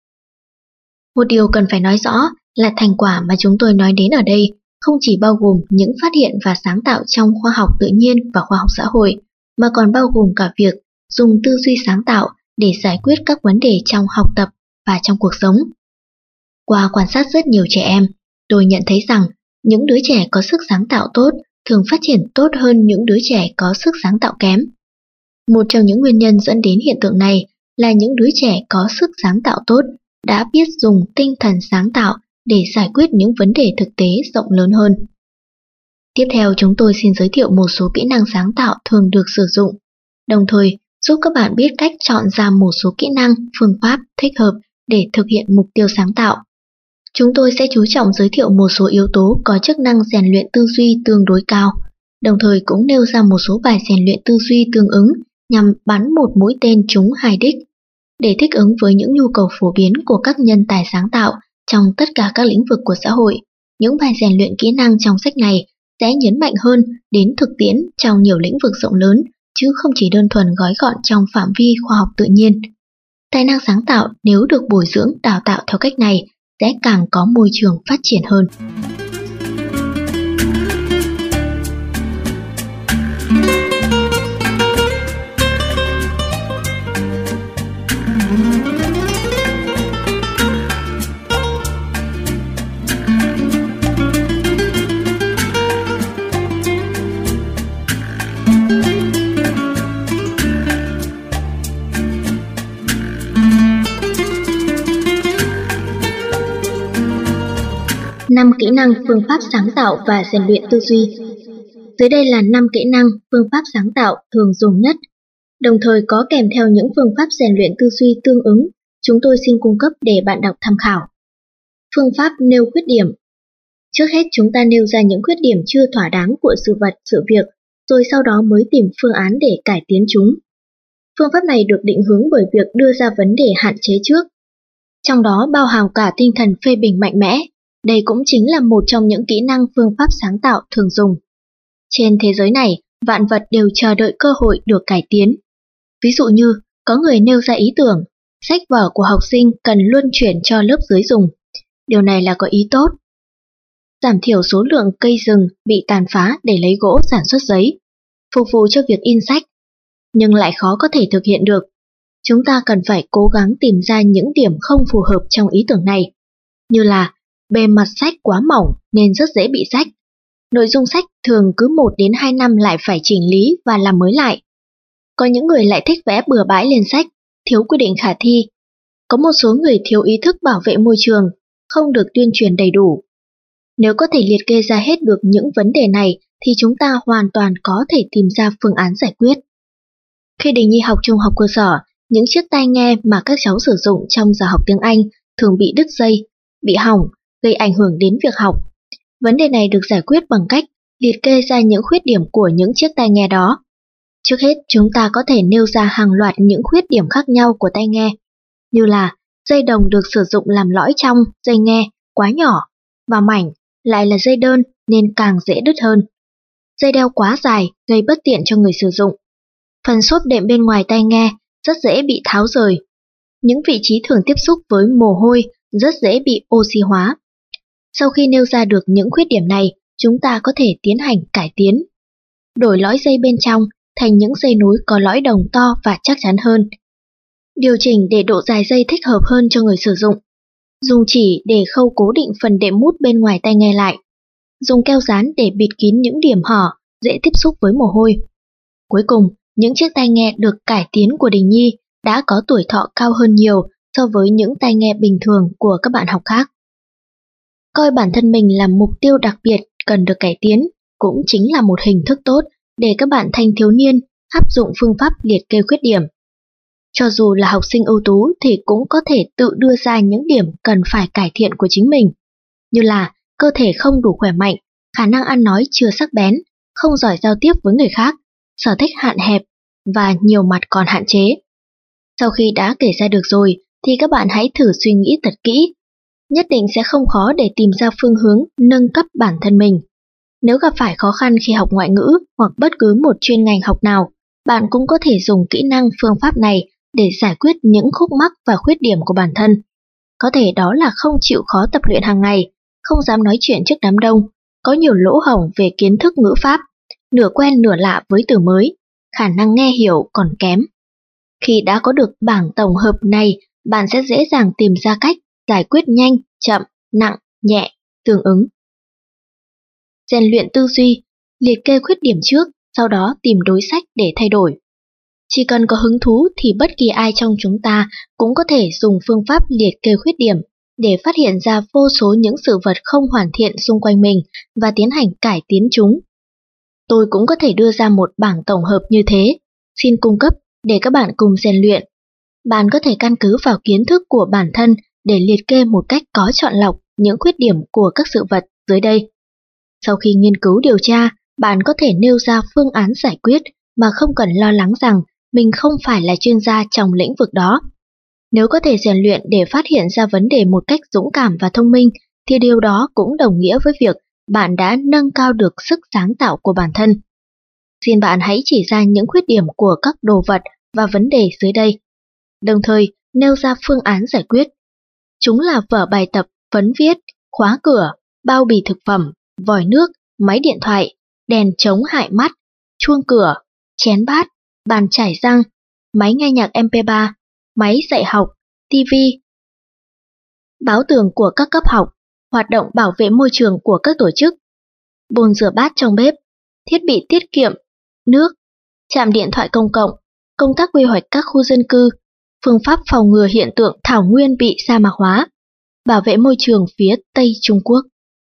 Một điều cần phải nói rõ là thành quả mà chúng tôi nói đến ở đây không chỉ bao gồm những phát hiện và sáng tạo trong khoa học tự nhiên và khoa học xã hội, mà còn bao gồm cả việc dùng tư duy sáng tạo để giải quyết các vấn đề trong học tập và trong cuộc sống. Qua quan sát rất nhiều trẻ em, tôi nhận thấy rằng những đứa trẻ có sức sáng tạo tốt thường phát triển tốt hơn những đứa trẻ có sức sáng tạo kém. Một trong những nguyên nhân dẫn đến hiện tượng này là những đứa trẻ có sức sáng tạo tốt đã biết dùng tinh thần sáng tạo để giải quyết những vấn đề thực tế rộng lớn hơn. Tiếp theo, chúng tôi xin giới thiệu một số kỹ năng sáng tạo thường được sử dụng, đồng thời giúp các bạn biết cách chọn ra một số kỹ năng, phương pháp thích hợp để thực hiện mục tiêu sáng tạo. Chúng tôi sẽ chú trọng giới thiệu một số yếu tố có chức năng rèn luyện tư duy tương đối cao, đồng thời cũng nêu ra một số bài rèn luyện tư duy tương ứng nhằm bắn một mũi tên trúng hai đích, để thích ứng với những nhu cầu phổ biến của các nhân tài sáng tạo trong tất cả các lĩnh vực của xã hội. Những bài rèn luyện kỹ năng trong sách này sẽ nhấn mạnh hơn đến thực tiễn trong nhiều lĩnh vực rộng lớn, chứ không chỉ đơn thuần gói gọn trong phạm vi khoa học tự nhiên. Tài năng sáng tạo nếu được bồi dưỡng đào tạo theo cách này sẽ càng có môi trường phát triển hơn. năm kỹ năng phương pháp sáng tạo và rèn luyện tư duy. Dưới đây là năm kỹ năng phương pháp sáng tạo thường dùng nhất, đồng thời có kèm theo những phương pháp rèn luyện tư duy tương ứng, chúng tôi xin cung cấp để bạn đọc tham khảo. Phương pháp nêu khuyết điểm. Trước hết chúng ta nêu ra những khuyết điểm chưa thỏa đáng của sự vật, sự việc, rồi sau đó mới tìm phương án để cải tiến chúng. Phương pháp này được định hướng bởi việc đưa ra vấn đề hạn chế trước, trong đó bao hàm cả tinh thần phê bình mạnh mẽ. Đây cũng chính là một trong những kỹ năng phương pháp sáng tạo thường dùng. Trên thế giới này, vạn vật đều chờ đợi cơ hội được cải tiến. Ví dụ như, có người nêu ra ý tưởng, sách vở của học sinh cần luân chuyển cho lớp dưới dùng. Điều này là có ý tốt. Giảm thiểu số lượng cây rừng bị tàn phá để lấy gỗ sản xuất giấy, phục vụ cho việc in sách, nhưng lại khó có thể thực hiện được. Chúng ta cần phải cố gắng tìm ra những điểm không phù hợp trong ý tưởng này, như là bề mặt sách quá mỏng nên rất dễ bị rách. Nội dung sách thường cứ một đến hai năm lại phải chỉnh lý và làm mới lại. Có những người lại thích vẽ bừa bãi lên sách, thiếu quy định khả thi. Có một số người thiếu ý thức bảo vệ môi trường, không được tuyên truyền đầy đủ. Nếu có thể liệt kê ra hết được những vấn đề này thì chúng ta hoàn toàn có thể tìm ra phương án giải quyết. Khi Đình Nhi học trung học cơ sở Những chiếc tai nghe mà các cháu sử dụng trong giờ học tiếng Anh thường bị đứt dây, bị hỏng, gây ảnh hưởng đến việc học. Vấn đề này được giải quyết bằng cách liệt kê ra những khuyết điểm của những chiếc tai nghe đó. Trước hết, chúng ta có thể nêu ra hàng loạt những khuyết điểm khác nhau của tai nghe, như là dây đồng được sử dụng làm lõi trong dây nghe quá nhỏ và mảnh, lại là dây đơn nên càng dễ đứt hơn. Dây đeo quá dài gây bất tiện cho người sử dụng. Phần xốp đệm bên ngoài tai nghe rất dễ bị tháo rời. Những vị trí thường tiếp xúc với mồ hôi rất dễ bị oxy hóa. Sau khi nêu ra được những khuyết điểm này, chúng ta có thể tiến hành cải tiến. Đổi lõi dây bên trong thành những dây nối có lõi đồng to và chắc chắn hơn. Điều chỉnh để độ dài dây thích hợp hơn cho người sử dụng. Dùng chỉ để khâu cố định phần đệm mút bên ngoài tai nghe lại. Dùng keo dán để bịt kín những điểm hở dễ tiếp xúc với mồ hôi. Cuối cùng, những chiếc tai nghe được cải tiến của Đình Nhi đã có tuổi thọ cao hơn nhiều so với những tai nghe bình thường của các bạn học khác. Coi bản thân mình là mục tiêu đặc biệt cần được cải tiến cũng chính là một hình thức tốt để các bạn thanh thiếu niên áp dụng phương pháp liệt kê khuyết điểm. Cho dù là học sinh ưu tú thì cũng có thể tự đưa ra những điểm cần phải cải thiện của chính mình, như là cơ thể không đủ khỏe mạnh, khả năng ăn nói chưa sắc bén, không giỏi giao tiếp với người khác, sở thích hạn hẹp và nhiều mặt còn hạn chế. Sau khi đã kể ra được rồi thì các bạn hãy thử suy nghĩ thật kỹ. Nhất định sẽ không khó để tìm ra phương hướng nâng cấp bản thân mình. Nếu gặp phải khó khăn khi học ngoại ngữ hoặc bất cứ một chuyên ngành học nào, bạn cũng có thể dùng kỹ năng phương pháp này để giải quyết những khúc mắc và khuyết điểm của bản thân. Có thể đó là không chịu khó tập luyện hàng ngày, không dám nói chuyện trước đám đông, có nhiều lỗ hổng về kiến thức ngữ pháp, nửa quen nửa lạ với từ mới, khả năng nghe hiểu còn kém. Khi đã có được bảng tổng hợp này, bạn sẽ dễ dàng tìm ra cách giải quyết nhanh, chậm, nặng, nhẹ, tương ứng. Rèn luyện tư duy, liệt kê khuyết điểm trước, sau đó tìm đối sách để thay đổi. Chỉ cần có hứng thú thì bất kỳ ai trong chúng ta cũng có thể dùng phương pháp liệt kê khuyết điểm để phát hiện ra vô số những sự vật không hoàn thiện xung quanh mình và tiến hành cải tiến chúng. Tôi cũng có thể đưa ra một bảng tổng hợp như thế, xin cung cấp để các bạn cùng rèn luyện. Bạn có thể căn cứ vào kiến thức của bản thân để liệt kê một cách có chọn lọc những khuyết điểm của các sự vật dưới đây. Sau khi nghiên cứu điều tra, bạn có thể nêu ra phương án giải quyết mà không cần lo lắng rằng mình không phải là chuyên gia trong lĩnh vực đó. Nếu có thể rèn luyện để phát hiện ra vấn đề một cách dũng cảm và thông minh, thì điều đó cũng đồng nghĩa với việc bạn đã nâng cao được sức sáng tạo của bản thân. Xin bạn hãy chỉ ra những khuyết điểm của các đồ vật và vấn đề dưới đây, đồng thời nêu ra phương án giải quyết. Chúng là vở bài tập, phấn viết, khóa cửa, bao bì thực phẩm, vòi nước, máy điện thoại, đèn chống hại mắt, chuông cửa, chén bát, bàn chải răng, máy nghe nhạc em pê ba, máy dạy học, ti vi, báo tường của các cấp học, hoạt động bảo vệ môi trường của các tổ chức, bồn rửa bát trong bếp, thiết bị tiết kiệm nước, trạm điện thoại công cộng, công tác quy hoạch các khu dân cư, phương pháp phòng ngừa hiện tượng thảo nguyên bị sa mạc hóa, bảo vệ môi trường phía Tây Trung Quốc.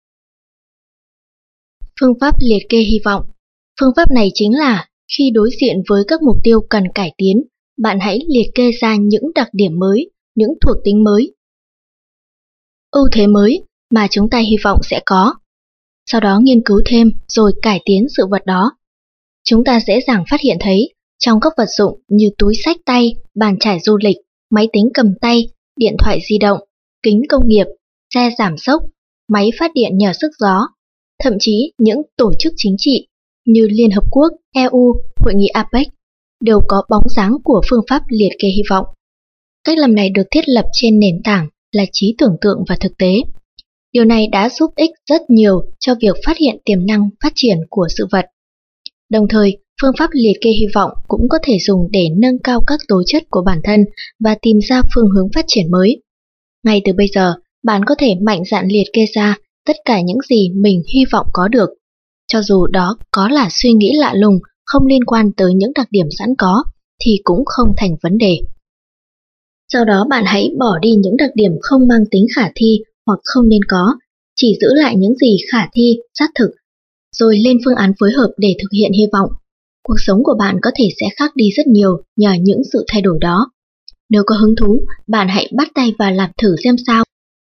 Phương pháp liệt kê hy vọng. Phương pháp này chính là khi đối diện với các mục tiêu cần cải tiến, bạn hãy liệt kê ra những đặc điểm mới, những thuộc tính mới, ưu thế mới mà chúng ta hy vọng sẽ có. Sau đó nghiên cứu thêm rồi cải tiến sự vật đó. Chúng ta dễ dàng phát hiện thấy trong các vật dụng như túi xách tay, bàn chải du lịch, máy tính cầm tay, điện thoại di động, kính công nghiệp, xe giảm xốc, máy phát điện nhờ sức gió, thậm chí những tổ chức chính trị như Liên Hợp Quốc, e u, Hội nghị a pếch đều có bóng dáng của phương pháp liệt kê hy vọng. Cách làm này được thiết lập trên nền tảng là trí tưởng tượng và thực tế. Điều này đã giúp ích rất nhiều cho việc phát hiện tiềm năng phát triển của sự vật. Đồng thời, phương pháp liệt kê hy vọng cũng có thể dùng để nâng cao các tố chất của bản thân và tìm ra phương hướng phát triển mới. Ngay từ bây giờ, bạn có thể mạnh dạn liệt kê ra tất cả những gì mình hy vọng có được, cho dù đó có là suy nghĩ lạ lùng không liên quan tới những đặc điểm sẵn có, thì cũng không thành vấn đề. Sau đó bạn hãy bỏ đi những đặc điểm không mang tính khả thi hoặc không nên có, chỉ giữ lại những gì khả thi, xác thực, rồi lên phương án phối hợp để thực hiện hy vọng. Cuộc sống của bạn có thể sẽ khác đi rất nhiều nhờ những sự thay đổi đó. Nếu có hứng thú, bạn hãy bắt tay và làm thử xem sao.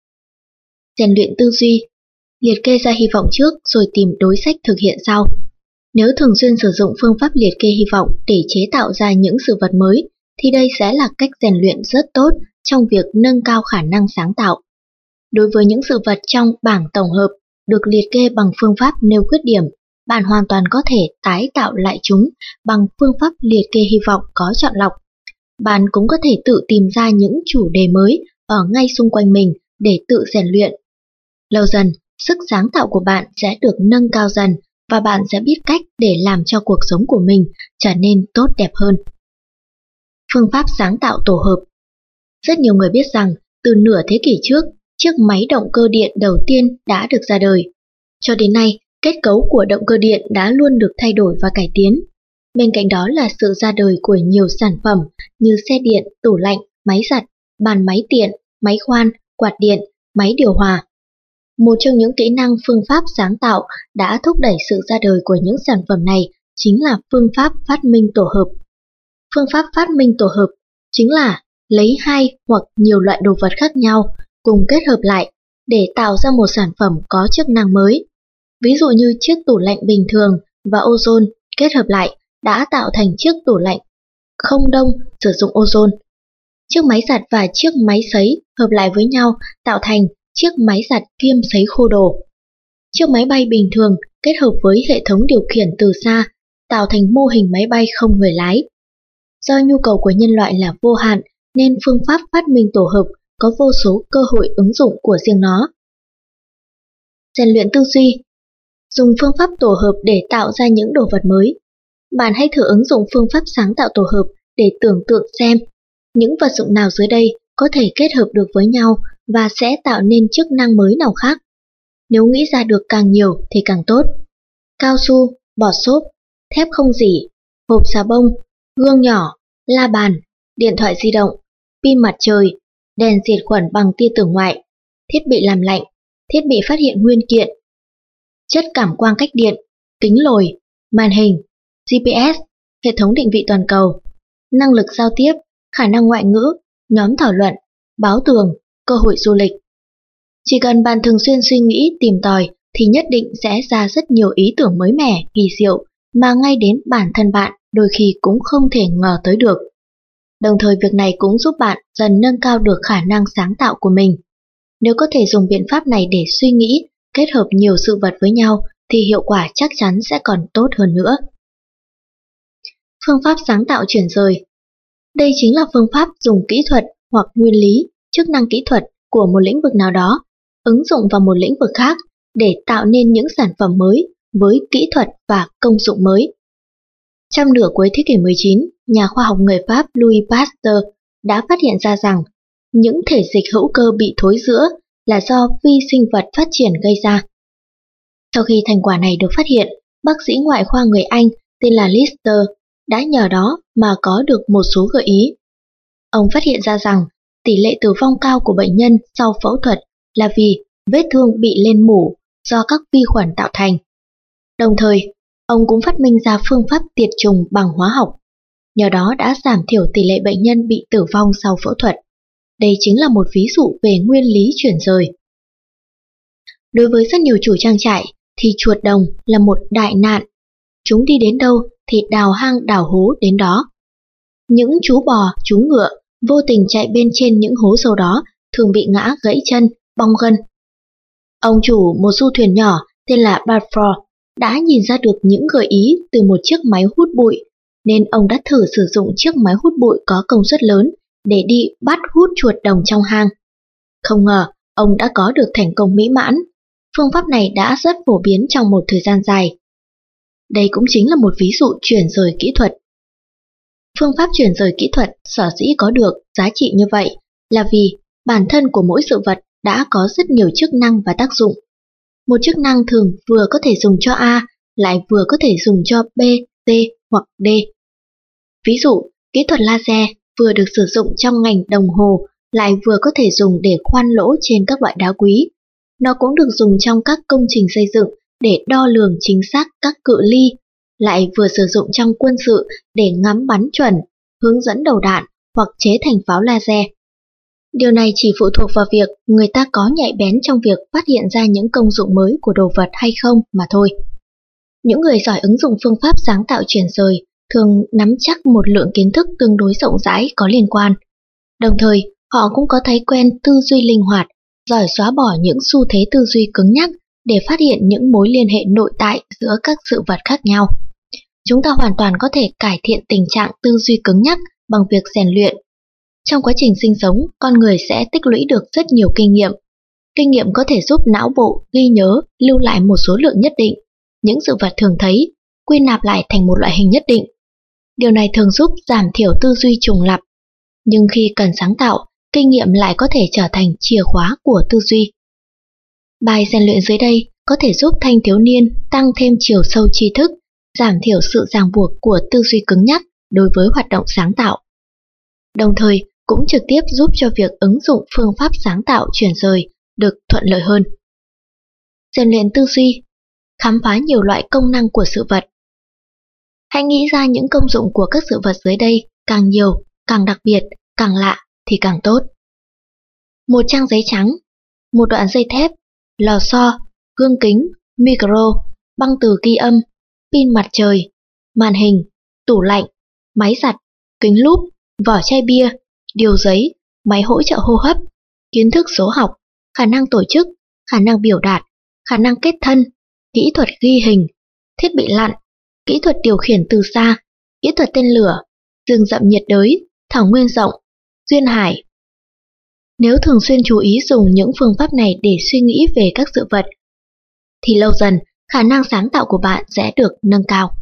Rèn luyện tư duy. Liệt kê ra hy vọng trước rồi tìm đối sách thực hiện sau. Nếu thường xuyên sử dụng phương pháp liệt kê hy vọng để chế tạo ra những sự vật mới, thì đây sẽ là cách rèn luyện rất tốt trong việc nâng cao khả năng sáng tạo. Đối với những sự vật trong bảng tổng hợp được liệt kê bằng phương pháp nêu khuyết điểm, bạn hoàn toàn có thể tái tạo lại chúng bằng phương pháp liệt kê hy vọng có chọn lọc. Bạn cũng có thể tự tìm ra những chủ đề mới ở ngay xung quanh mình để tự rèn luyện. Lâu dần, sức sáng tạo của bạn sẽ được nâng cao dần và bạn sẽ biết cách để làm cho cuộc sống của mình trở nên tốt đẹp hơn. Phương pháp sáng tạo tổ hợp. Rất nhiều người biết rằng từ nửa thế kỷ trước, chiếc máy động cơ điện đầu tiên đã được ra đời. Cho đến nay, kết cấu của động cơ điện đã luôn được thay đổi và cải tiến. Bên cạnh đó là sự ra đời của nhiều sản phẩm như xe điện, tủ lạnh, máy giặt, bàn máy tiện, máy khoan, quạt điện, máy điều hòa. Một trong những kỹ năng phương pháp sáng tạo đã thúc đẩy sự ra đời của những sản phẩm này chính là phương pháp phát minh tổ hợp. Phương pháp phát minh tổ hợp chính là lấy hai hoặc nhiều loại đồ vật khác nhau cùng kết hợp lại để tạo ra một sản phẩm có chức năng mới. Ví dụ như chiếc tủ lạnh bình thường và ozone kết hợp lại đã tạo thành chiếc tủ lạnh không đông sử dụng ozone. Chiếc máy giặt và chiếc máy sấy hợp lại với nhau tạo thành chiếc máy giặt kiêm sấy khô đồ. Chiếc máy bay bình thường kết hợp với hệ thống điều khiển từ xa tạo thành mô hình máy bay không người lái. Do nhu cầu của nhân loại là vô hạn nên phương pháp phát minh tổ hợp có vô số cơ hội ứng dụng của riêng nó. Rèn luyện tư duy. Dùng phương pháp tổ hợp để tạo ra những đồ vật mới. Bạn hãy thử ứng dụng phương pháp sáng tạo tổ hợp để tưởng tượng xem những vật dụng nào dưới đây có thể kết hợp được với nhau và sẽ tạo nên chức năng mới nào khác. Nếu nghĩ ra được càng nhiều thì càng tốt. Cao su, bọt xốp, thép không rỉ, hộp xà bông, gương nhỏ, la bàn, điện thoại di động, pin mặt trời, đèn diệt khuẩn bằng tia tử ngoại, thiết bị làm lạnh, thiết bị phát hiện nguyên kiện, chất cảm quang cách điện, kính lồi, màn hình, giê pê ét, hệ thống định vị toàn cầu, năng lực giao tiếp, khả năng ngoại ngữ, nhóm thảo luận, báo tường, cơ hội du lịch. Chỉ cần bạn thường xuyên suy nghĩ, tìm tòi thì nhất định sẽ ra rất nhiều ý tưởng mới mẻ, kỳ diệu mà ngay đến bản thân bạn đôi khi cũng không thể ngờ tới được. Đồng thời việc này cũng giúp bạn dần nâng cao được khả năng sáng tạo của mình. Nếu có thể dùng biện pháp này để suy nghĩ, kết hợp nhiều sự vật với nhau thì hiệu quả chắc chắn sẽ còn tốt hơn nữa. Phương pháp sáng tạo chuyển rời. Đây chính là phương pháp dùng kỹ thuật hoặc nguyên lý, chức năng kỹ thuật của một lĩnh vực nào đó, ứng dụng vào một lĩnh vực khác để tạo nên những sản phẩm mới với kỹ thuật và công dụng mới. Trong nửa cuối thế kỷ mười chín, nhà khoa học người Pháp Louis Pasteur đã phát hiện ra rằng những thể dịch hữu cơ bị thối rữa là do vi sinh vật phát triển gây ra. Sau khi thành quả này được phát hiện, bác sĩ ngoại khoa người Anh tên là Lister đã nhờ đó mà có được một số gợi ý. Ông phát hiện ra rằng tỷ lệ tử vong cao của bệnh nhân sau phẫu thuật là vì vết thương bị lên mủ do các vi khuẩn tạo thành. Đồng thời, ông cũng phát minh ra phương pháp tiệt trùng bằng hóa học. Nhờ đó đã giảm thiểu tỷ lệ bệnh nhân bị tử vong sau phẫu thuật. Đây chính là một ví dụ về nguyên lý chuyển rời. Đối với rất nhiều chủ trang trại thì chuột đồng là một đại nạn. Chúng đi đến đâu thì đào hang đào hố đến đó. Những chú bò, chú ngựa vô tình chạy bên trên những hố sâu đó thường bị ngã gãy chân, bong gân. Ông chủ một du thuyền nhỏ tên là Balfour đã nhìn ra được những gợi ý từ một chiếc máy hút bụi, nên ông đã thử sử dụng chiếc máy hút bụi có công suất lớn để đi bắt hút chuột đồng trong hang. Không ngờ, ông đã có được thành công mỹ mãn. Phương pháp này đã rất phổ biến trong một thời gian dài. Đây cũng chính là một ví dụ chuyển rời kỹ thuật. Phương pháp chuyển rời kỹ thuật sở dĩ có được giá trị như vậy là vì bản thân của mỗi sự vật đã có rất nhiều chức năng và tác dụng. Một chức năng thường vừa có thể dùng cho A, lại vừa có thể dùng cho B, C hoặc D. Ví dụ, kỹ thuật laser vừa được sử dụng trong ngành đồng hồ, lại vừa có thể dùng để khoan lỗ trên các loại đá quý. Nó cũng được dùng trong các công trình xây dựng để đo lường chính xác các cự ly, lại vừa sử dụng trong quân sự để ngắm bắn chuẩn, hướng dẫn đầu đạn hoặc chế thành pháo laser. Điều này chỉ phụ thuộc vào việc người ta có nhạy bén trong việc phát hiện ra những công dụng mới của đồ vật hay không mà thôi. Những người giỏi ứng dụng phương pháp sáng tạo chuyển rời thường nắm chắc một lượng kiến thức tương đối rộng rãi có liên quan. Đồng thời, họ cũng có thói quen tư duy linh hoạt, giỏi xóa bỏ những xu thế tư duy cứng nhắc để phát hiện những mối liên hệ nội tại giữa các sự vật khác nhau. Chúng ta hoàn toàn có thể cải thiện tình trạng tư duy cứng nhắc bằng việc rèn luyện. Trong quá trình sinh sống, con người sẽ tích lũy được rất nhiều kinh nghiệm. Kinh nghiệm có thể giúp não bộ ghi nhớ, lưu lại một số lượng nhất định, những sự vật thường thấy, quy nạp lại thành một loại hình nhất định. Điều này thường giúp giảm thiểu tư duy trùng lặp. Nhưng khi cần sáng tạo, kinh nghiệm lại có thể trở thành chìa khóa của tư duy. Bài rèn luyện dưới đây có thể giúp thanh thiếu niên tăng thêm chiều sâu tri thức, giảm thiểu sự ràng buộc của tư duy cứng nhắc đối với hoạt động sáng tạo. Đồng thời, cũng trực tiếp giúp cho việc ứng dụng phương pháp sáng tạo chuyển rời được thuận lợi hơn. Rèn luyện tư duy, khám phá nhiều loại công năng của sự vật. Hãy nghĩ ra những công dụng của các sự vật dưới đây, càng nhiều, càng đặc biệt, càng lạ thì càng tốt. Một trang giấy trắng, một đoạn dây thép, lò xo, gương kính, micro, băng từ ghi âm, pin mặt trời, màn hình, tủ lạnh, máy giặt, kính lúp, vỏ chai bia, điều giấy, máy hỗ trợ hô hấp, kiến thức số học, khả năng tổ chức, khả năng biểu đạt, khả năng kết thân, kỹ thuật ghi hình, thiết bị lặn, kỹ thuật điều khiển từ xa, kỹ thuật tên lửa, rừng rậm nhiệt đới, thảo nguyên rộng, duyên hải. Nếu thường xuyên chú ý dùng những phương pháp này để suy nghĩ về các sự vật, thì lâu dần khả năng sáng tạo của bạn sẽ được nâng cao.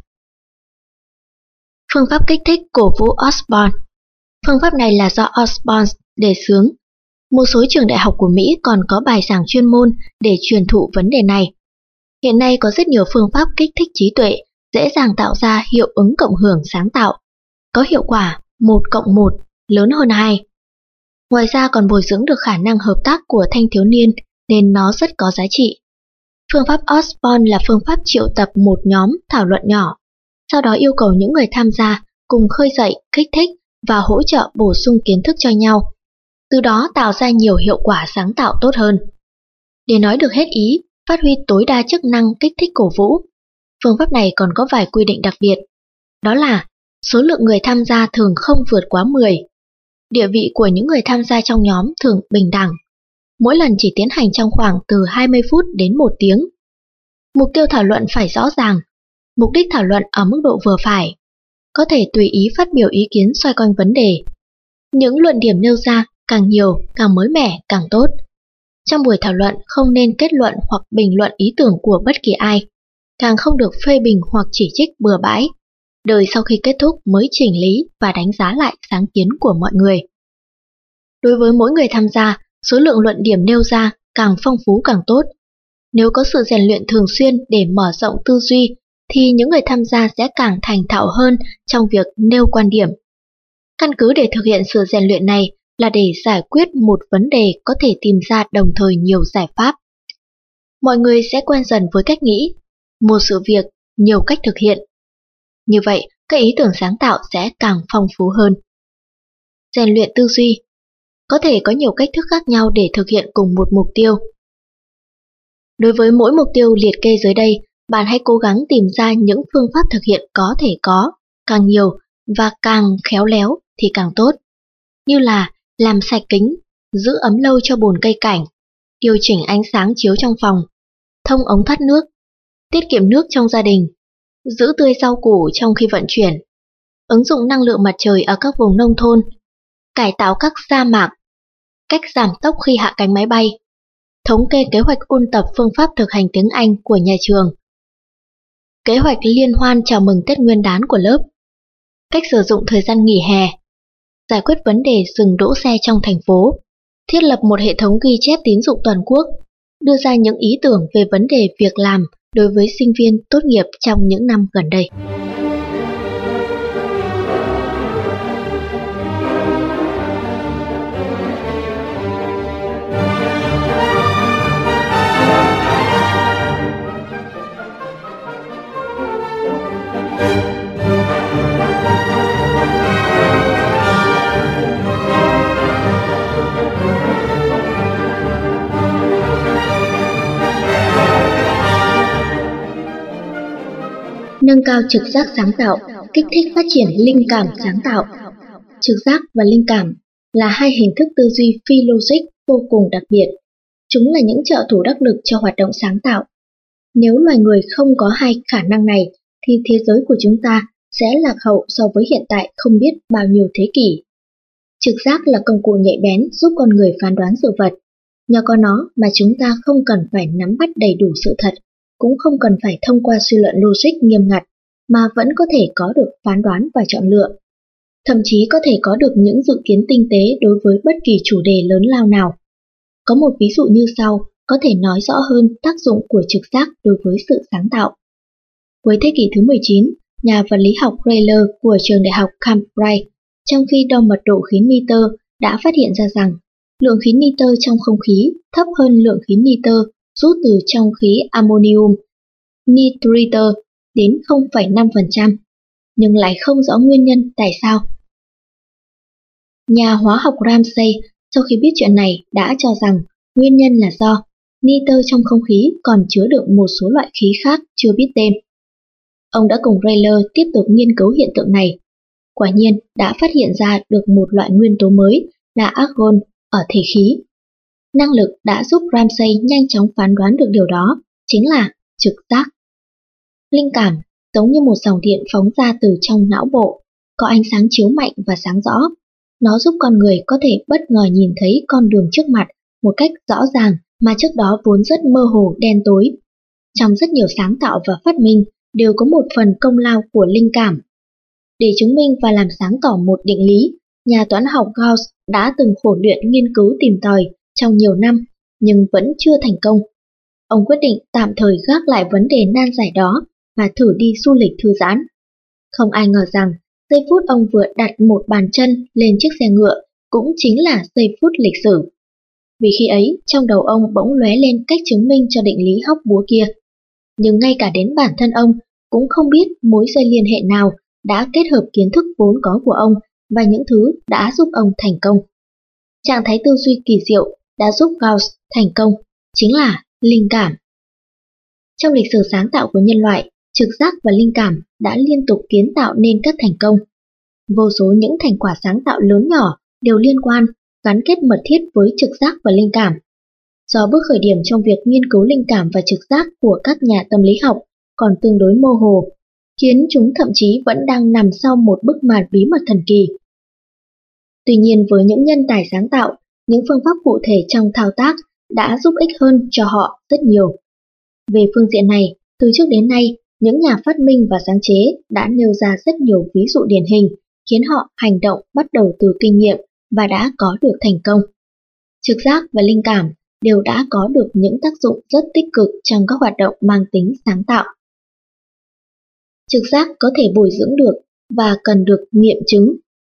Phương pháp kích thích cổ vũ Osborne. Phương pháp này là do Osborne đề xướng. Một số trường đại học của Mỹ còn có bài giảng chuyên môn để truyền thụ vấn đề này. Hiện nay có rất nhiều phương pháp kích thích trí tuệ, dễ dàng tạo ra hiệu ứng cộng hưởng sáng tạo, có hiệu quả một cộng một lớn hơn hai. Ngoài ra còn bồi dưỡng được khả năng hợp tác của thanh thiếu niên nên nó rất có giá trị. Phương pháp Osborne là phương pháp triệu tập một nhóm thảo luận nhỏ, sau đó yêu cầu những người tham gia cùng khơi dậy, kích thích và hỗ trợ bổ sung kiến thức cho nhau, từ đó tạo ra nhiều hiệu quả sáng tạo tốt hơn. Để nói được hết ý, phát huy tối đa chức năng kích thích cổ vũ, phương pháp này còn có vài quy định đặc biệt, đó là số lượng người tham gia thường không vượt quá mười. Địa vị của những người tham gia trong nhóm thường bình đẳng. Mỗi lần chỉ tiến hành trong khoảng từ hai mươi phút đến một tiếng. Mục tiêu thảo luận phải rõ ràng. Mục đích thảo luận ở mức độ vừa phải. Có thể tùy ý phát biểu ý kiến xoay quanh vấn đề. Những luận điểm nêu ra càng nhiều, càng mới mẻ, càng tốt. Trong buổi thảo luận không nên kết luận hoặc bình luận ý tưởng của bất kỳ ai. Càng không được phê bình hoặc chỉ trích bừa bãi. Đợi sau khi kết thúc mới chỉnh lý và đánh giá lại sáng kiến của mọi người. Đối với mỗi người tham gia, số lượng luận điểm nêu ra càng phong phú càng tốt. Nếu có sự rèn luyện thường xuyên để mở rộng tư duy, thì những người tham gia sẽ càng thành thạo hơn trong việc nêu quan điểm. Căn cứ để thực hiện sự rèn luyện này là để giải quyết một vấn đề có thể tìm ra đồng thời nhiều giải pháp. Mọi người sẽ quen dần với cách nghĩ, một sự việc, nhiều cách thực hiện. Như vậy, các ý tưởng sáng tạo sẽ càng phong phú hơn. Rèn luyện tư duy. Có thể có nhiều cách thức khác nhau để thực hiện cùng một mục tiêu. Đối với mỗi mục tiêu liệt kê dưới đây, bạn hãy cố gắng tìm ra những phương pháp thực hiện có thể có, càng nhiều và càng khéo léo thì càng tốt. Như là làm sạch kính, giữ ấm lâu cho bồn cây cảnh, điều chỉnh ánh sáng chiếu trong phòng, thông ống thoát nước, tiết kiệm nước trong gia đình, giữ tươi rau củ trong khi vận chuyển, ứng dụng năng lượng mặt trời ở các vùng nông thôn, cải tạo các sa mạc, cách giảm tốc khi hạ cánh máy bay, thống kê kế hoạch ôn tập phương pháp thực hành tiếng Anh của nhà trường, kế hoạch liên hoan chào mừng Tết Nguyên đán của lớp, cách sử dụng thời gian nghỉ hè, giải quyết vấn đề dừng đỗ xe trong thành phố, thiết lập một hệ thống ghi chép tín dụng toàn quốc, đưa ra những ý tưởng về vấn đề việc làm đối với sinh viên tốt nghiệp trong những năm gần đây. nâng cao trực giác sáng tạo, kích thích phát triển linh cảm sáng tạo. Trực giác và linh cảm là hai hình thức tư duy phi logic vô cùng đặc biệt. Chúng là những trợ thủ đắc lực cho hoạt động sáng tạo. Nếu loài người không có hai khả năng này, thì thế giới của chúng ta sẽ lạc hậu so với hiện tại không biết bao nhiêu thế kỷ. Trực giác là công cụ nhạy bén giúp con người phán đoán sự vật. Nhờ có nó mà chúng ta không cần phải nắm bắt đầy đủ sự thật, cũng không cần phải thông qua suy luận logic nghiêm ngặt, mà vẫn có thể có được phán đoán và chọn lựa. Thậm chí có thể có được những dự kiến tinh tế đối với bất kỳ chủ đề lớn lao nào. Có một ví dụ như sau, có thể nói rõ hơn tác dụng của trực giác đối với sự sáng tạo. Cuối thế kỷ thứ mười chín, nhà vật lý học Rayleigh của trường đại học Cambridge, trong khi đo mật độ khí nitơ, đã phát hiện ra rằng lượng khí nitơ trong không khí thấp hơn lượng khí nitơ rút từ trong khí ammonium nitrite đến không phẩy năm phần trăm, nhưng lại không rõ nguyên nhân tại sao. Nhà hóa học Ramsay sau khi biết chuyện này đã cho rằng nguyên nhân là do nitơ trong không khí còn chứa đựng một số loại khí khác chưa biết tên. Ông đã cùng Rayleigh tiếp tục nghiên cứu hiện tượng này. Quả nhiên đã phát hiện ra được một loại nguyên tố mới là argon ở thể khí. Năng lực đã giúp Ramsay nhanh chóng phán đoán được điều đó, chính là trực giác. Linh cảm giống như một dòng điện phóng ra từ trong não bộ, có ánh sáng chiếu mạnh và sáng rõ. Nó giúp con người có thể bất ngờ nhìn thấy con đường trước mặt một cách rõ ràng mà trước đó vốn rất mơ hồ đen tối. Trong rất nhiều sáng tạo và phát minh đều có một phần công lao của linh cảm. Để chứng minh và làm sáng tỏ một định lý, nhà toán học Gauss đã từng khổ luyện nghiên cứu tìm tòi trong nhiều năm, nhưng vẫn chưa thành công. Ông quyết định tạm thời gác lại vấn đề nan giải đó và thử đi du lịch thư giãn. Không ai ngờ rằng, giây phút ông vừa đặt một bàn chân lên chiếc xe ngựa cũng chính là giây phút lịch sử. Vì khi ấy, trong đầu ông bỗng lóe lên cách chứng minh cho định lý hóc búa kia. Nhưng ngay cả đến bản thân ông cũng không biết mối dây liên hệ nào đã kết hợp kiến thức vốn có của ông và những thứ đã giúp ông thành công. Trạng thái tư duy kỳ diệu đã giúp Gauss thành công, chính là linh cảm. Trong lịch sử sáng tạo của nhân loại, trực giác và linh cảm đã liên tục kiến tạo nên các thành công. Vô số những thành quả sáng tạo lớn nhỏ đều liên quan, gắn kết mật thiết với trực giác và linh cảm. Do bước khởi điểm trong việc nghiên cứu linh cảm và trực giác của các nhà tâm lý học còn tương đối mơ hồ, khiến chúng thậm chí vẫn đang nằm sau một bức màn bí mật thần kỳ. Tuy nhiên với những nhân tài sáng tạo, những phương pháp cụ thể trong thao tác đã giúp ích hơn cho họ rất nhiều. Về phương diện này, từ trước đến nay, những nhà phát minh và sáng chế đã nêu ra rất nhiều ví dụ điển hình, khiến họ hành động bắt đầu từ kinh nghiệm và đã có được thành công. Trực giác và linh cảm đều đã có được những tác dụng rất tích cực trong các hoạt động mang tính sáng tạo. Trực giác có thể bồi dưỡng được và cần được nghiệm chứng.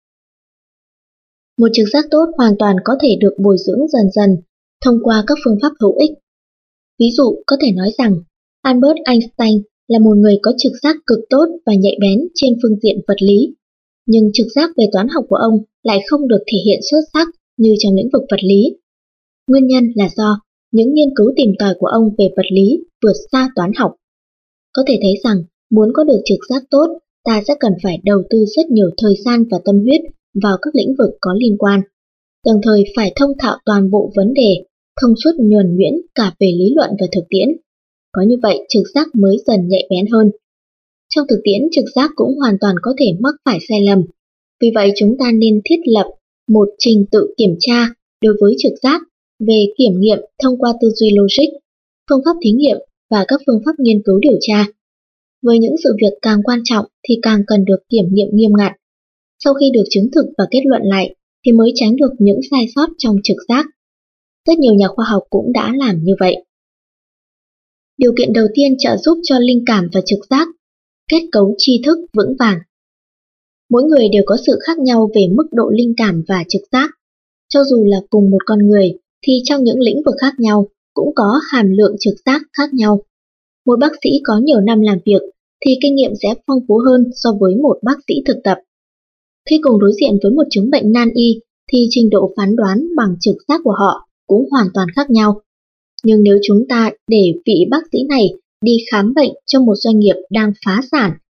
Một trực giác tốt hoàn toàn có thể được bồi dưỡng dần dần thông qua các phương pháp hữu ích. Ví dụ có thể nói rằng Albert Einstein là một người có trực giác cực tốt và nhạy bén trên phương diện vật lý, nhưng trực giác về toán học của ông lại không được thể hiện xuất sắc như trong lĩnh vực vật lý. Nguyên nhân là do những nghiên cứu tìm tòi của ông về vật lý vượt xa toán học. Có thể thấy rằng muốn có được trực giác tốt, ta sẽ cần phải đầu tư rất nhiều thời gian và tâm huyết vào các lĩnh vực có liên quan, đồng thời phải thông thạo toàn bộ vấn đề, thông suốt nhuần nhuyễn cả về lý luận và thực tiễn. Có như vậy trực giác mới dần nhạy bén hơn. Trong thực tiễn, trực giác cũng hoàn toàn có thể mắc phải sai lầm. Vì vậy chúng ta nên thiết lập một trình tự kiểm tra đối với trực giác về kiểm nghiệm thông qua tư duy logic, phương pháp thí nghiệm và các phương pháp nghiên cứu điều tra. Với những sự việc càng quan trọng thì càng cần được kiểm nghiệm nghiêm ngặt. Sau khi được chứng thực và kết luận lại thì mới tránh được những sai sót trong trực giác. Rất nhiều nhà khoa học cũng đã làm như vậy. Điều kiện đầu tiên trợ giúp cho linh cảm và trực giác: kết cấu tri thức vững vàng. Mỗi người đều có sự khác nhau về mức độ linh cảm và trực giác. Cho dù là cùng một con người thì trong những lĩnh vực khác nhau cũng có hàm lượng trực giác khác nhau. Một bác sĩ có nhiều năm làm việc thì kinh nghiệm sẽ phong phú hơn so với một bác sĩ thực tập. Khi cùng đối diện với một chứng bệnh nan y thì trình độ phán đoán bằng trực giác của họ cũng hoàn toàn khác nhau. Nhưng nếu chúng ta để vị bác sĩ này đi khám bệnh cho một doanh nghiệp đang phá sản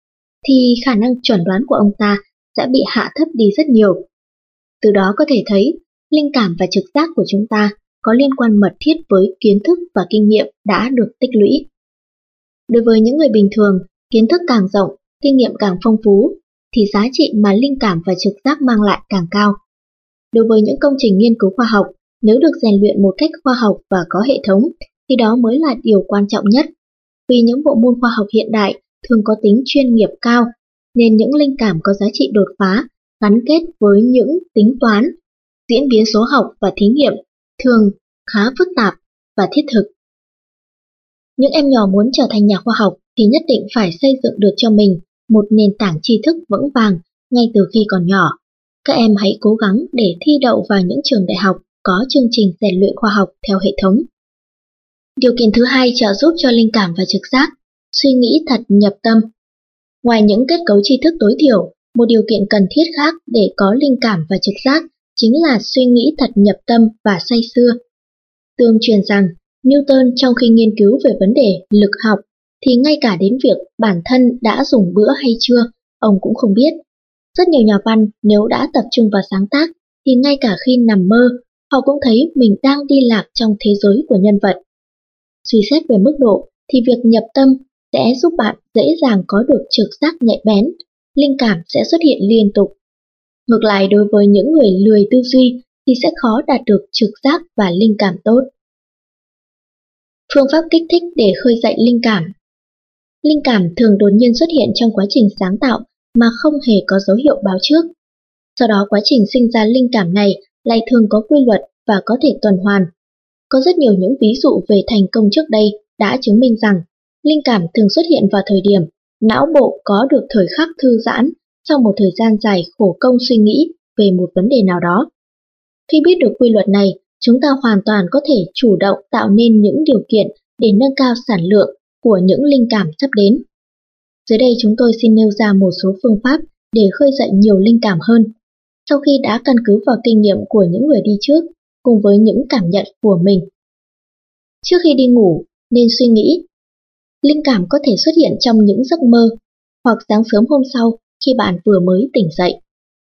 thì khả năng chuẩn đoán của ông ta sẽ bị hạ thấp đi rất nhiều. Từ đó có thể thấy, linh cảm và trực giác của chúng ta có liên quan mật thiết với kiến thức và kinh nghiệm đã được tích lũy. Đối với những người bình thường, kiến thức càng rộng, kinh nghiệm càng phong phú, thì giá trị mà linh cảm và trực giác mang lại càng cao. Đối với những công trình nghiên cứu khoa học, nếu được rèn luyện một cách khoa học và có hệ thống, thì đó mới là điều quan trọng nhất. Vì những bộ môn khoa học hiện đại thường có tính chuyên nghiệp cao, nên những linh cảm có giá trị đột phá, gắn kết với những tính toán, diễn biến số học và thí nghiệm, thường khá phức tạp và thiết thực. Những em nhỏ muốn trở thành nhà khoa học thì nhất định phải xây dựng được cho mình một nền tảng tri thức vững vàng ngay từ khi còn nhỏ. Các em hãy cố gắng để thi đậu vào những trường đại học có chương trình rèn luyện khoa học theo hệ thống. Điều kiện thứ hai trợ giúp cho linh cảm và trực giác, suy nghĩ thật nhập tâm. Ngoài những kết cấu tri thức tối thiểu, một điều kiện cần thiết khác để có linh cảm và trực giác chính là suy nghĩ thật nhập tâm và say sưa. Tương truyền rằng, Newton trong khi nghiên cứu về vấn đề lực học thì ngay cả đến việc bản thân đã dùng bữa hay chưa, ông cũng không biết. Rất nhiều nhà văn nếu đã tập trung vào sáng tác thì ngay cả khi nằm mơ, họ cũng thấy mình đang đi lạc trong thế giới của nhân vật. Suy xét về mức độ thì việc nhập tâm sẽ giúp bạn dễ dàng có được trực giác nhạy bén, linh cảm sẽ xuất hiện liên tục. Ngược lại, đối với những người lười tư duy thì sẽ khó đạt được trực giác và linh cảm tốt. Phương pháp kích thích để khơi dậy linh cảm. Linh cảm thường đột nhiên xuất hiện trong quá trình sáng tạo mà không hề có dấu hiệu báo trước. Sau đó quá trình sinh ra linh cảm này lại thường có quy luật và có thể tuần hoàn. Có rất nhiều những ví dụ về thành công trước đây đã chứng minh rằng linh cảm thường xuất hiện vào thời điểm não bộ có được thời khắc thư giãn sau một thời gian dài khổ công suy nghĩ về một vấn đề nào đó. Khi biết được quy luật này, chúng ta hoàn toàn có thể chủ động tạo nên những điều kiện để nâng cao sản lượng của những linh cảm sắp đến. Dưới đây chúng tôi xin nêu ra một số phương pháp để khơi dậy nhiều linh cảm hơn, sau khi đã căn cứ vào kinh nghiệm của những người đi trước cùng với những cảm nhận của mình. Trước khi đi ngủ, nên suy nghĩ. Linh cảm có thể xuất hiện trong những giấc mơ hoặc sáng sớm hôm sau khi bạn vừa mới tỉnh dậy.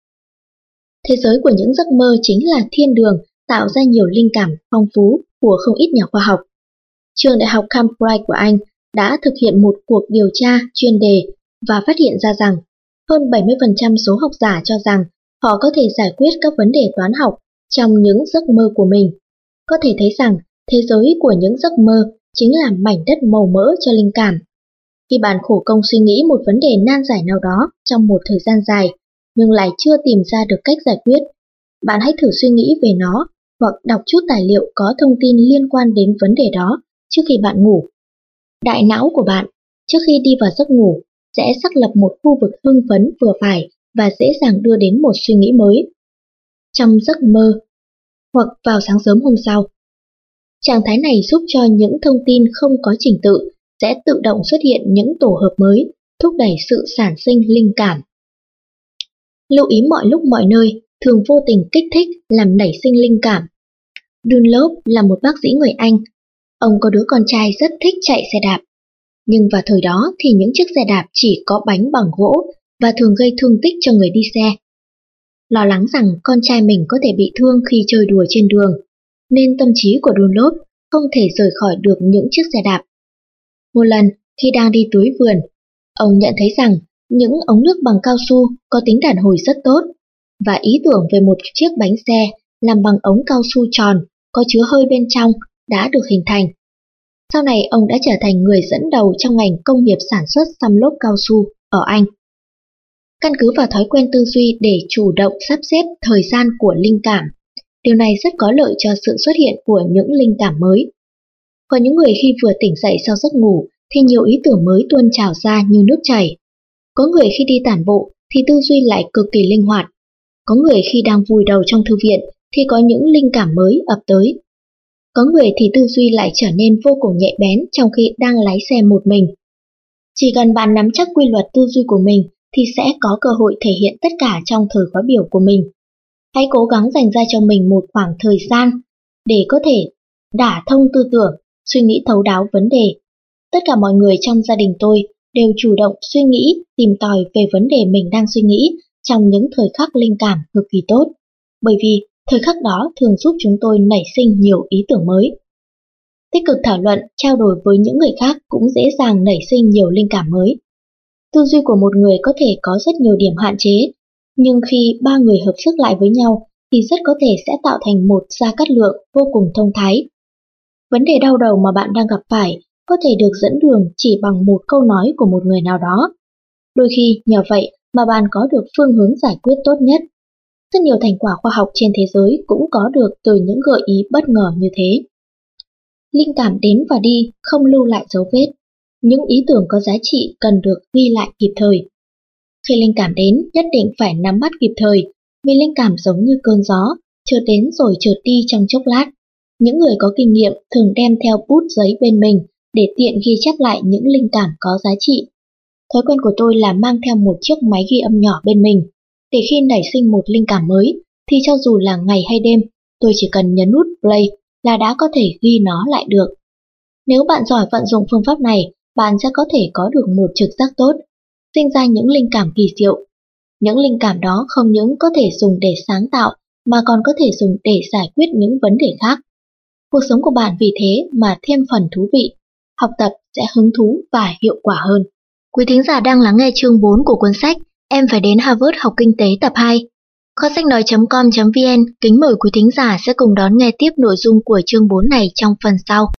Thế giới của những giấc mơ chính là thiên đường tạo ra nhiều linh cảm phong phú của không ít nhà khoa học. Trường đại học Cambridge của Anh đã thực hiện một cuộc điều tra chuyên đề và phát hiện ra rằng hơn bảy mươi phần trăm số học giả cho rằng họ có thể giải quyết các vấn đề toán học trong những giấc mơ của mình. Có thể thấy rằng thế giới của những giấc mơ chính là mảnh đất màu mỡ cho linh cảm. Khi bạn khổ công suy nghĩ một vấn đề nan giải nào đó trong một thời gian dài, nhưng lại chưa tìm ra được cách giải quyết, bạn hãy thử suy nghĩ về nó hoặc đọc chút tài liệu có thông tin liên quan đến vấn đề đó trước khi bạn ngủ. Đại não của bạn, trước khi đi vào giấc ngủ, sẽ xác lập một khu vực hưng phấn vừa phải và dễ dàng đưa đến một suy nghĩ mới. Trong giấc mơ, hoặc vào sáng sớm hôm sau. Trạng thái này giúp cho những thông tin không có trình tự sẽ tự động xuất hiện những tổ hợp mới, thúc đẩy sự sản sinh linh cảm. Lưu ý mọi lúc mọi nơi, thường vô tình kích thích làm nảy sinh linh cảm. Dunlop là một bác sĩ người Anh. Ông có đứa con trai rất thích chạy xe đạp. Nhưng vào thời đó thì những chiếc xe đạp chỉ có bánh bằng gỗ và thường gây thương tích cho người đi xe. Lo lắng rằng con trai mình có thể bị thương khi chơi đùa trên đường, nên tâm trí của Dunlop không thể rời khỏi được những chiếc xe đạp. Một lần, khi đang đi tưới vườn, ông nhận thấy rằng những ống nước bằng cao su có tính đàn hồi rất tốt, và ý tưởng về một chiếc bánh xe làm bằng ống cao su tròn có chứa hơi bên trong đã được hình thành. Sau này ông đã trở thành người dẫn đầu trong ngành công nghiệp sản xuất xăm lốp cao su ở Anh. Căn cứ vào thói quen tư duy để chủ động sắp xếp thời gian của linh cảm, điều này rất có lợi cho sự xuất hiện của những linh cảm mới. Có những người khi vừa tỉnh dậy sau giấc ngủ thì nhiều ý tưởng mới tuôn trào ra như nước chảy. Có người khi đi tản bộ thì tư duy lại cực kỳ linh hoạt. Có người khi đang vùi đầu trong thư viện thì có những linh cảm mới ập tới. Có người thì tư duy lại trở nên vô cùng nhạy bén trong khi đang lái xe một mình. Chỉ cần bạn nắm chắc quy luật tư duy của mình thì sẽ có cơ hội thể hiện tất cả trong thời khóa biểu của mình. Hãy cố gắng dành ra cho mình một khoảng thời gian để có thể đả thông tư tưởng, suy nghĩ thấu đáo vấn đề. Tất cả mọi người trong gia đình tôi đều chủ động suy nghĩ, tìm tòi về vấn đề mình đang suy nghĩ trong những thời khắc linh cảm cực kỳ tốt, bởi vì thời khắc đó thường giúp chúng tôi nảy sinh nhiều ý tưởng mới. Tích cực thảo luận, trao đổi với những người khác cũng dễ dàng nảy sinh nhiều linh cảm mới. Tư duy của một người có thể có rất nhiều điểm hạn chế, nhưng khi ba người hợp sức lại với nhau thì rất có thể sẽ tạo thành một gia cát lượng vô cùng thông thái. Vấn đề đau đầu mà bạn đang gặp phải có thể được dẫn đường chỉ bằng một câu nói của một người nào đó. Đôi khi nhờ vậy mà bạn có được phương hướng giải quyết tốt nhất. Rất nhiều thành quả khoa học trên thế giới cũng có được từ những gợi ý bất ngờ như thế. Linh cảm đến và đi, không lưu lại dấu vết. Những ý tưởng có giá trị cần được ghi lại kịp thời. Khi linh cảm đến, nhất định phải nắm bắt kịp thời, vì linh cảm giống như cơn gió, chợt đến rồi chợt đi trong chốc lát. Những người có kinh nghiệm thường đem theo bút giấy bên mình để tiện ghi chép lại những linh cảm có giá trị. Thói quen của tôi là mang theo một chiếc máy ghi âm nhỏ bên mình, để khi nảy sinh một linh cảm mới, thì cho dù là ngày hay đêm, tôi chỉ cần nhấn nút play là đã có thể ghi nó lại được. Nếu bạn giỏi vận dụng phương pháp này, bạn sẽ có thể có được một trực giác tốt, sinh ra những linh cảm kỳ diệu. Những linh cảm đó không những có thể dùng để sáng tạo, mà còn có thể dùng để giải quyết những vấn đề khác. Cuộc sống của bạn vì thế mà thêm phần thú vị, học tập sẽ hứng thú và hiệu quả hơn. Quý thính giả đang lắng nghe chương bốn của cuốn sách Em phải đến Harvard học kinh tế tập hai. Kho sách nói chấm com chấm vn kính mời quý thính giả sẽ cùng đón nghe tiếp nội dung của chương bốn này trong phần sau.